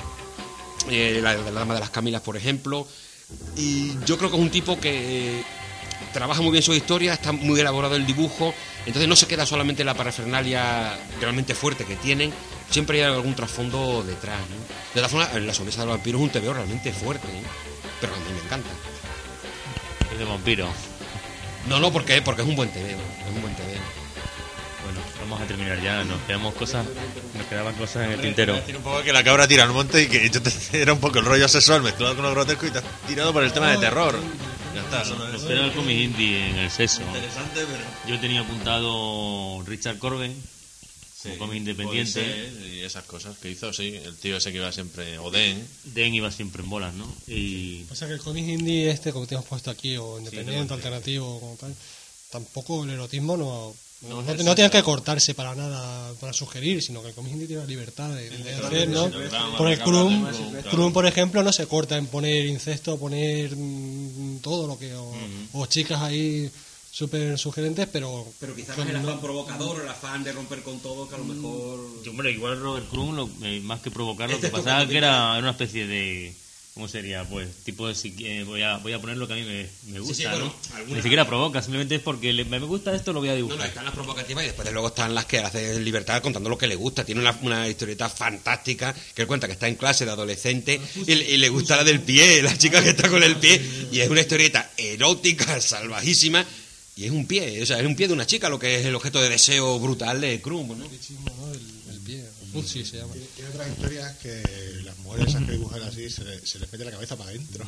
eh, la de la Dama de las Camilas, por ejemplo. Y yo creo que es un tipo que trabaja muy bien su historia, está muy elaborado el dibujo, entonces no se queda solamente la parafernalia realmente fuerte que tienen, siempre hay algún trasfondo detrás, ¿no? De todas formas, La sonrisa del vampiro es un T V O realmente fuerte, ¿eh? Pero a mí me encanta. Es de vampiro. No, no, porque, porque es un buen T V O, es un buen T V O. Bueno, vamos a terminar ya, nos quedamos cosas, nos quedaban cosas en el tintero. Decir un poco que la cabra tira al monte y que yo te, era un poco el rollo sexual mezclado con lo grotesco y te has tirado por el tema de terror. Ya está, eso no es Pero el cómic indie en el sexo. interesante, pero... Yo tenía apuntado Richard Corben, como cómic independiente. Police y esas cosas que hizo, sí, el tío ese que iba siempre, Oden. Den iba siempre en bolas, ¿no? Y Pasa que el cómic indie este, como te hemos puesto aquí, o independiente, Sí, alternativo, como tal, tampoco el erotismo no... No, No, es no tiene que cortarse para nada, para sugerir, sino que el cómic indie tiene la libertad de, de hacer, ¿no? Por el Krum, Krum, por ejemplo, no se corta en poner incesto, poner mm, todo lo que... O, o chicas ahí súper sugerentes, pero... Pero quizás con- es el no- afán provocador o el afán de romper con todo, que a lo mejor... Yo, hombre, igual Robert Crumb, lo- eh, más que provocar, lo Este que es tu pasaba que prototipo. era, era una especie de... ¿Cómo sería? Pues tipo de... si- eh, voy, a, voy a poner lo que a mí me, me gusta, sí, bueno, ¿no? alguna- Ni siquiera provoca, simplemente es porque le- me gusta esto, lo voy a No, dibujar. no, están las provocativas y después de luego están las que hace en libertad contando lo que le gusta. Tiene una, una historieta fantástica que él cuenta que está en clase de adolescente y, y le gusta la del pie, la chica que está con el pie. Y es una historieta erótica, salvajísima. Y es un pie, o sea, es un pie de una chica, lo que es el objeto de deseo brutal de Crumb, ¿no? fetichismo, ¿no? El, el pie, Futsi se llama. Y hay otras historias que las mujeres esas que dibujan así se, le- se les mete la cabeza para adentro.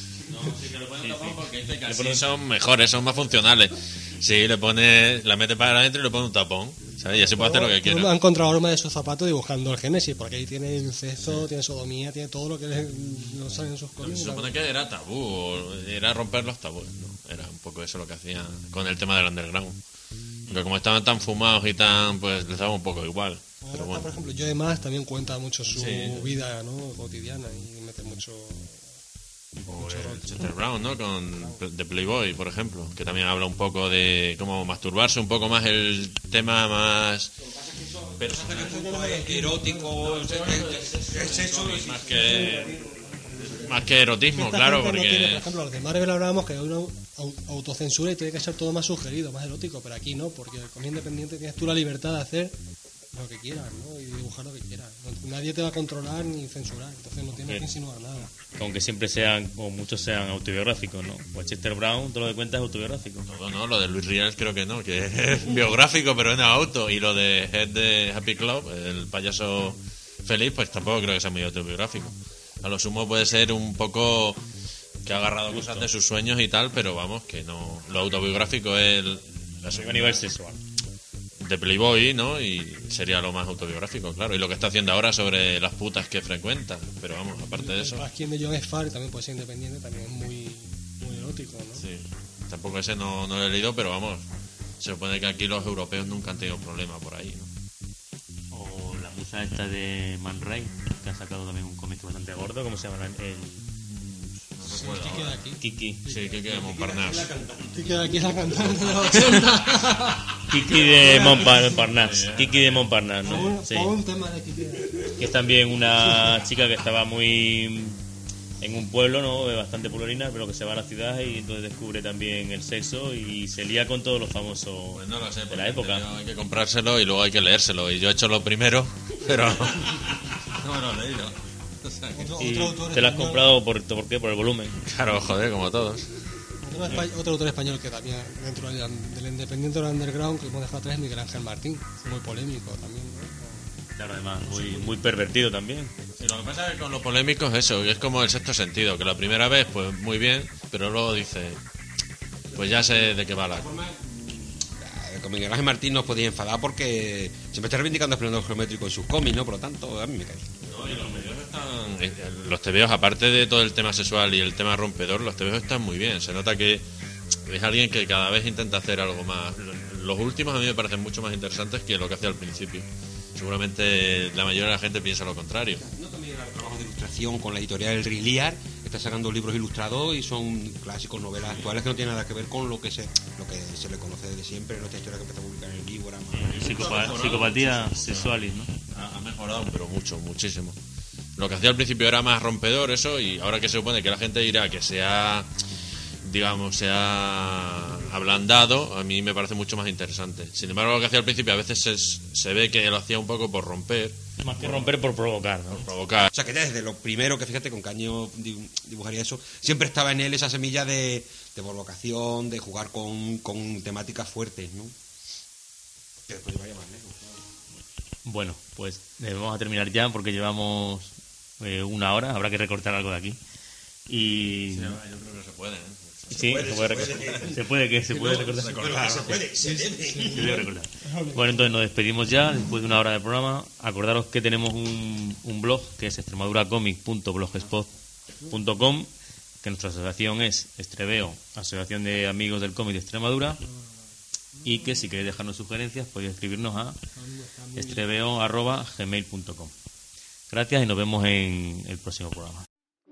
Sí, son mejores, son más funcionales. Sí, le pone, la mete para adentro y le pone un tapón, ¿sabes? Y así puede hacer lo que Krum quiera. ha encontrado aroma de su zapato dibujando el Génesis, porque ahí tiene incesto, tiene sodomía, tiene todo lo que le, no sale en sus cómics. Se supone que era tabú, o era romper los tabúes, ¿no? Era un poco eso lo que hacían con el tema del underground. Porque como estaban tan fumados y tan, pues les daba un poco igual. Pero Ahora, bueno. por ejemplo, yo además también cuenta mucho su Sí. vida, ¿no? Cotidiana y mete mucho... O el Chester Brown, ¿no? Con The Playboy, por ejemplo, que también habla un poco de cómo masturbarse, un poco más el tema más... Pero Erótico, es eso. más que más que erotismo, Esta claro, gente no tiene, por porque ejemplo, los de Marvel hablábamos que hay una au- autocensura y tiene que ser todo más sugerido, más erótico, pero aquí no, porque el cómic independiente tienes tú la libertad de hacer lo que quieras, ¿no? Y dibujar lo que quieras. No- nadie te va a controlar ni censurar, entonces no tienes que insinuar nada. Aunque siempre sean, o muchos sean autobiográficos, ¿no? Pues Chester Brown, todo lo que cuenta es autobiográfico. todo, no, lo de Luis Riel creo que no, que es biográfico, pero en auto, y lo de Head de Happy Club, el payaso feliz, pues tampoco creo que sea muy autobiográfico. A lo sumo puede ser un poco que ha agarrado cosas de sus sueños y tal, pero vamos, que no, lo autobiográfico es el, A nivel sexual. de Playboy, ¿no? Y sería lo más autobiográfico, claro. Y lo que está haciendo ahora sobre las putas que frecuenta. Pero vamos, aparte de eso, Aquí de John Sfar también puede ser independiente, también es muy, muy erótico, ¿no? sí. Tampoco ese no, no lo he leído, pero vamos, se supone que aquí los europeos nunca han tenido problema por ahí, ¿no? O la musa esta de Man Ray, que ha sacado también un cómic bastante gordo, ¿cómo se llama? El ¿Qué queda aquí? Kiki. Sí, que queda Montparnasse. ¿Qué queda aquí? Es la cantante de los ochenta. Kiki de Montparnasse. Kiki de Montparnasse, ¿no? Sí. Pon un tema de Kiki. Que es también una chica que estaba muy en un pueblo, ¿no? Bastante pueblerina, pero que se va a la ciudad y entonces descubre también el sexo y se lía con todos los famosos Pues no lo sé, de porque la época. hay que comprárselo y luego hay que leérselo. Y yo he hecho lo primero, pero no me lo he leído. O sea, que- Otro, Y otro autor te lo has español- comprado por, ¿por qué? Por el volumen. claro, joder, como todos. Otro, espa- otro autor español que también, dentro del, del independiente del underground, que hemos dejado atrás es Miguel Ángel Martín, muy polémico también, ¿no? Claro, además, muy, muy pervertido también. Sí, lo que pasa es que con lo polémico es eso, que es como el sexto sentido, que la primera vez, pues muy bien, pero luego dice, pues ya sé de qué va la cosa. Con Miguel Ángel Martín no os podéis enfadar porque siempre está reivindicando esplendor geométrico en sus cómics, ¿no? Por lo tanto, a mí me cae. No, y los tebeos están... eh, Los tebeos, aparte de todo el tema sexual y el tema rompedor, los tebeos están muy bien. Se nota que es alguien que cada vez intenta hacer algo más. Los últimos a mí me parecen mucho más interesantes que lo que hacía al principio. Seguramente la mayoría de la gente piensa lo contrario. No también el trabajo de ilustración con la editorial El Riliar, está sacando libros ilustrados y son clásicos, novelas actuales que no tienen nada que ver con lo que se lo que se le conoce desde siempre, nuestra historia que empezó a publicar en el Víbora. Psicopa- psicopatía sexualis, ¿no? Ha, ha mejorado, pero mucho, muchísimo. Lo que hacía al principio era más rompedor, eso, y ahora que se supone que la gente dirá que se ha, digamos, se ha ablandado, a mí me parece mucho más interesante. Sin embargo, lo que hacía al principio a veces se, se ve que lo hacía un poco por romper. Más que romper por provocar, ¿no? Por provocar. O sea que desde lo primero que fíjate con Caño dibujaría eso, siempre estaba en él esa semilla de, de provocación, de jugar con, con temáticas fuertes, ¿no? Que después vaya más lejos. Bueno, pues eh, vamos a terminar ya porque llevamos eh, una hora, habrá que recortar algo de aquí. Y... Sí, yo creo que se puede, ¿eh? Sí, se puede, recortar. Se puede, que se puede recortar. Se puede, se debe. Se debe recortar. Bueno, entonces nos despedimos ya después de una hora de programa. Acordaros que tenemos un, un blog que es extremaduracomic punto blogspot punto com, que nuestra asociación es Estreveo, Asociación de Amigos del Cómic de Extremadura, y que si queréis dejarnos sugerencias podéis escribirnos a estreveo arroba gmail punto com. Gracias y nos vemos en el próximo programa.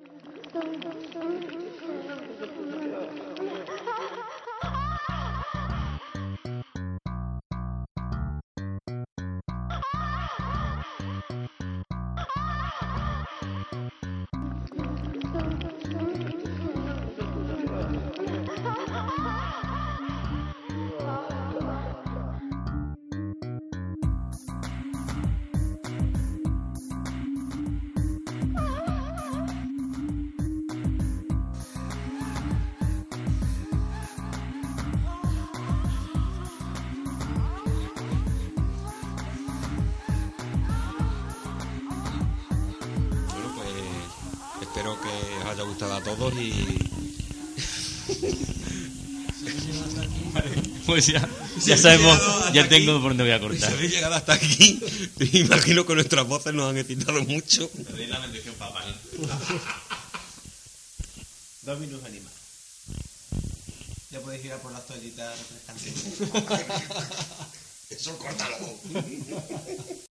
Bueno, pues espero que os haya gustado a todos y Pues ya, ya sabemos, ya tengo por dónde voy a si cortar. habéis llegado hasta aquí, te imagino que nuestras voces nos han excitado mucho. Pedid la bendición papal. Dominus anima. Ya podéis ir a por las toallitas refrescantes. Eso córtalo.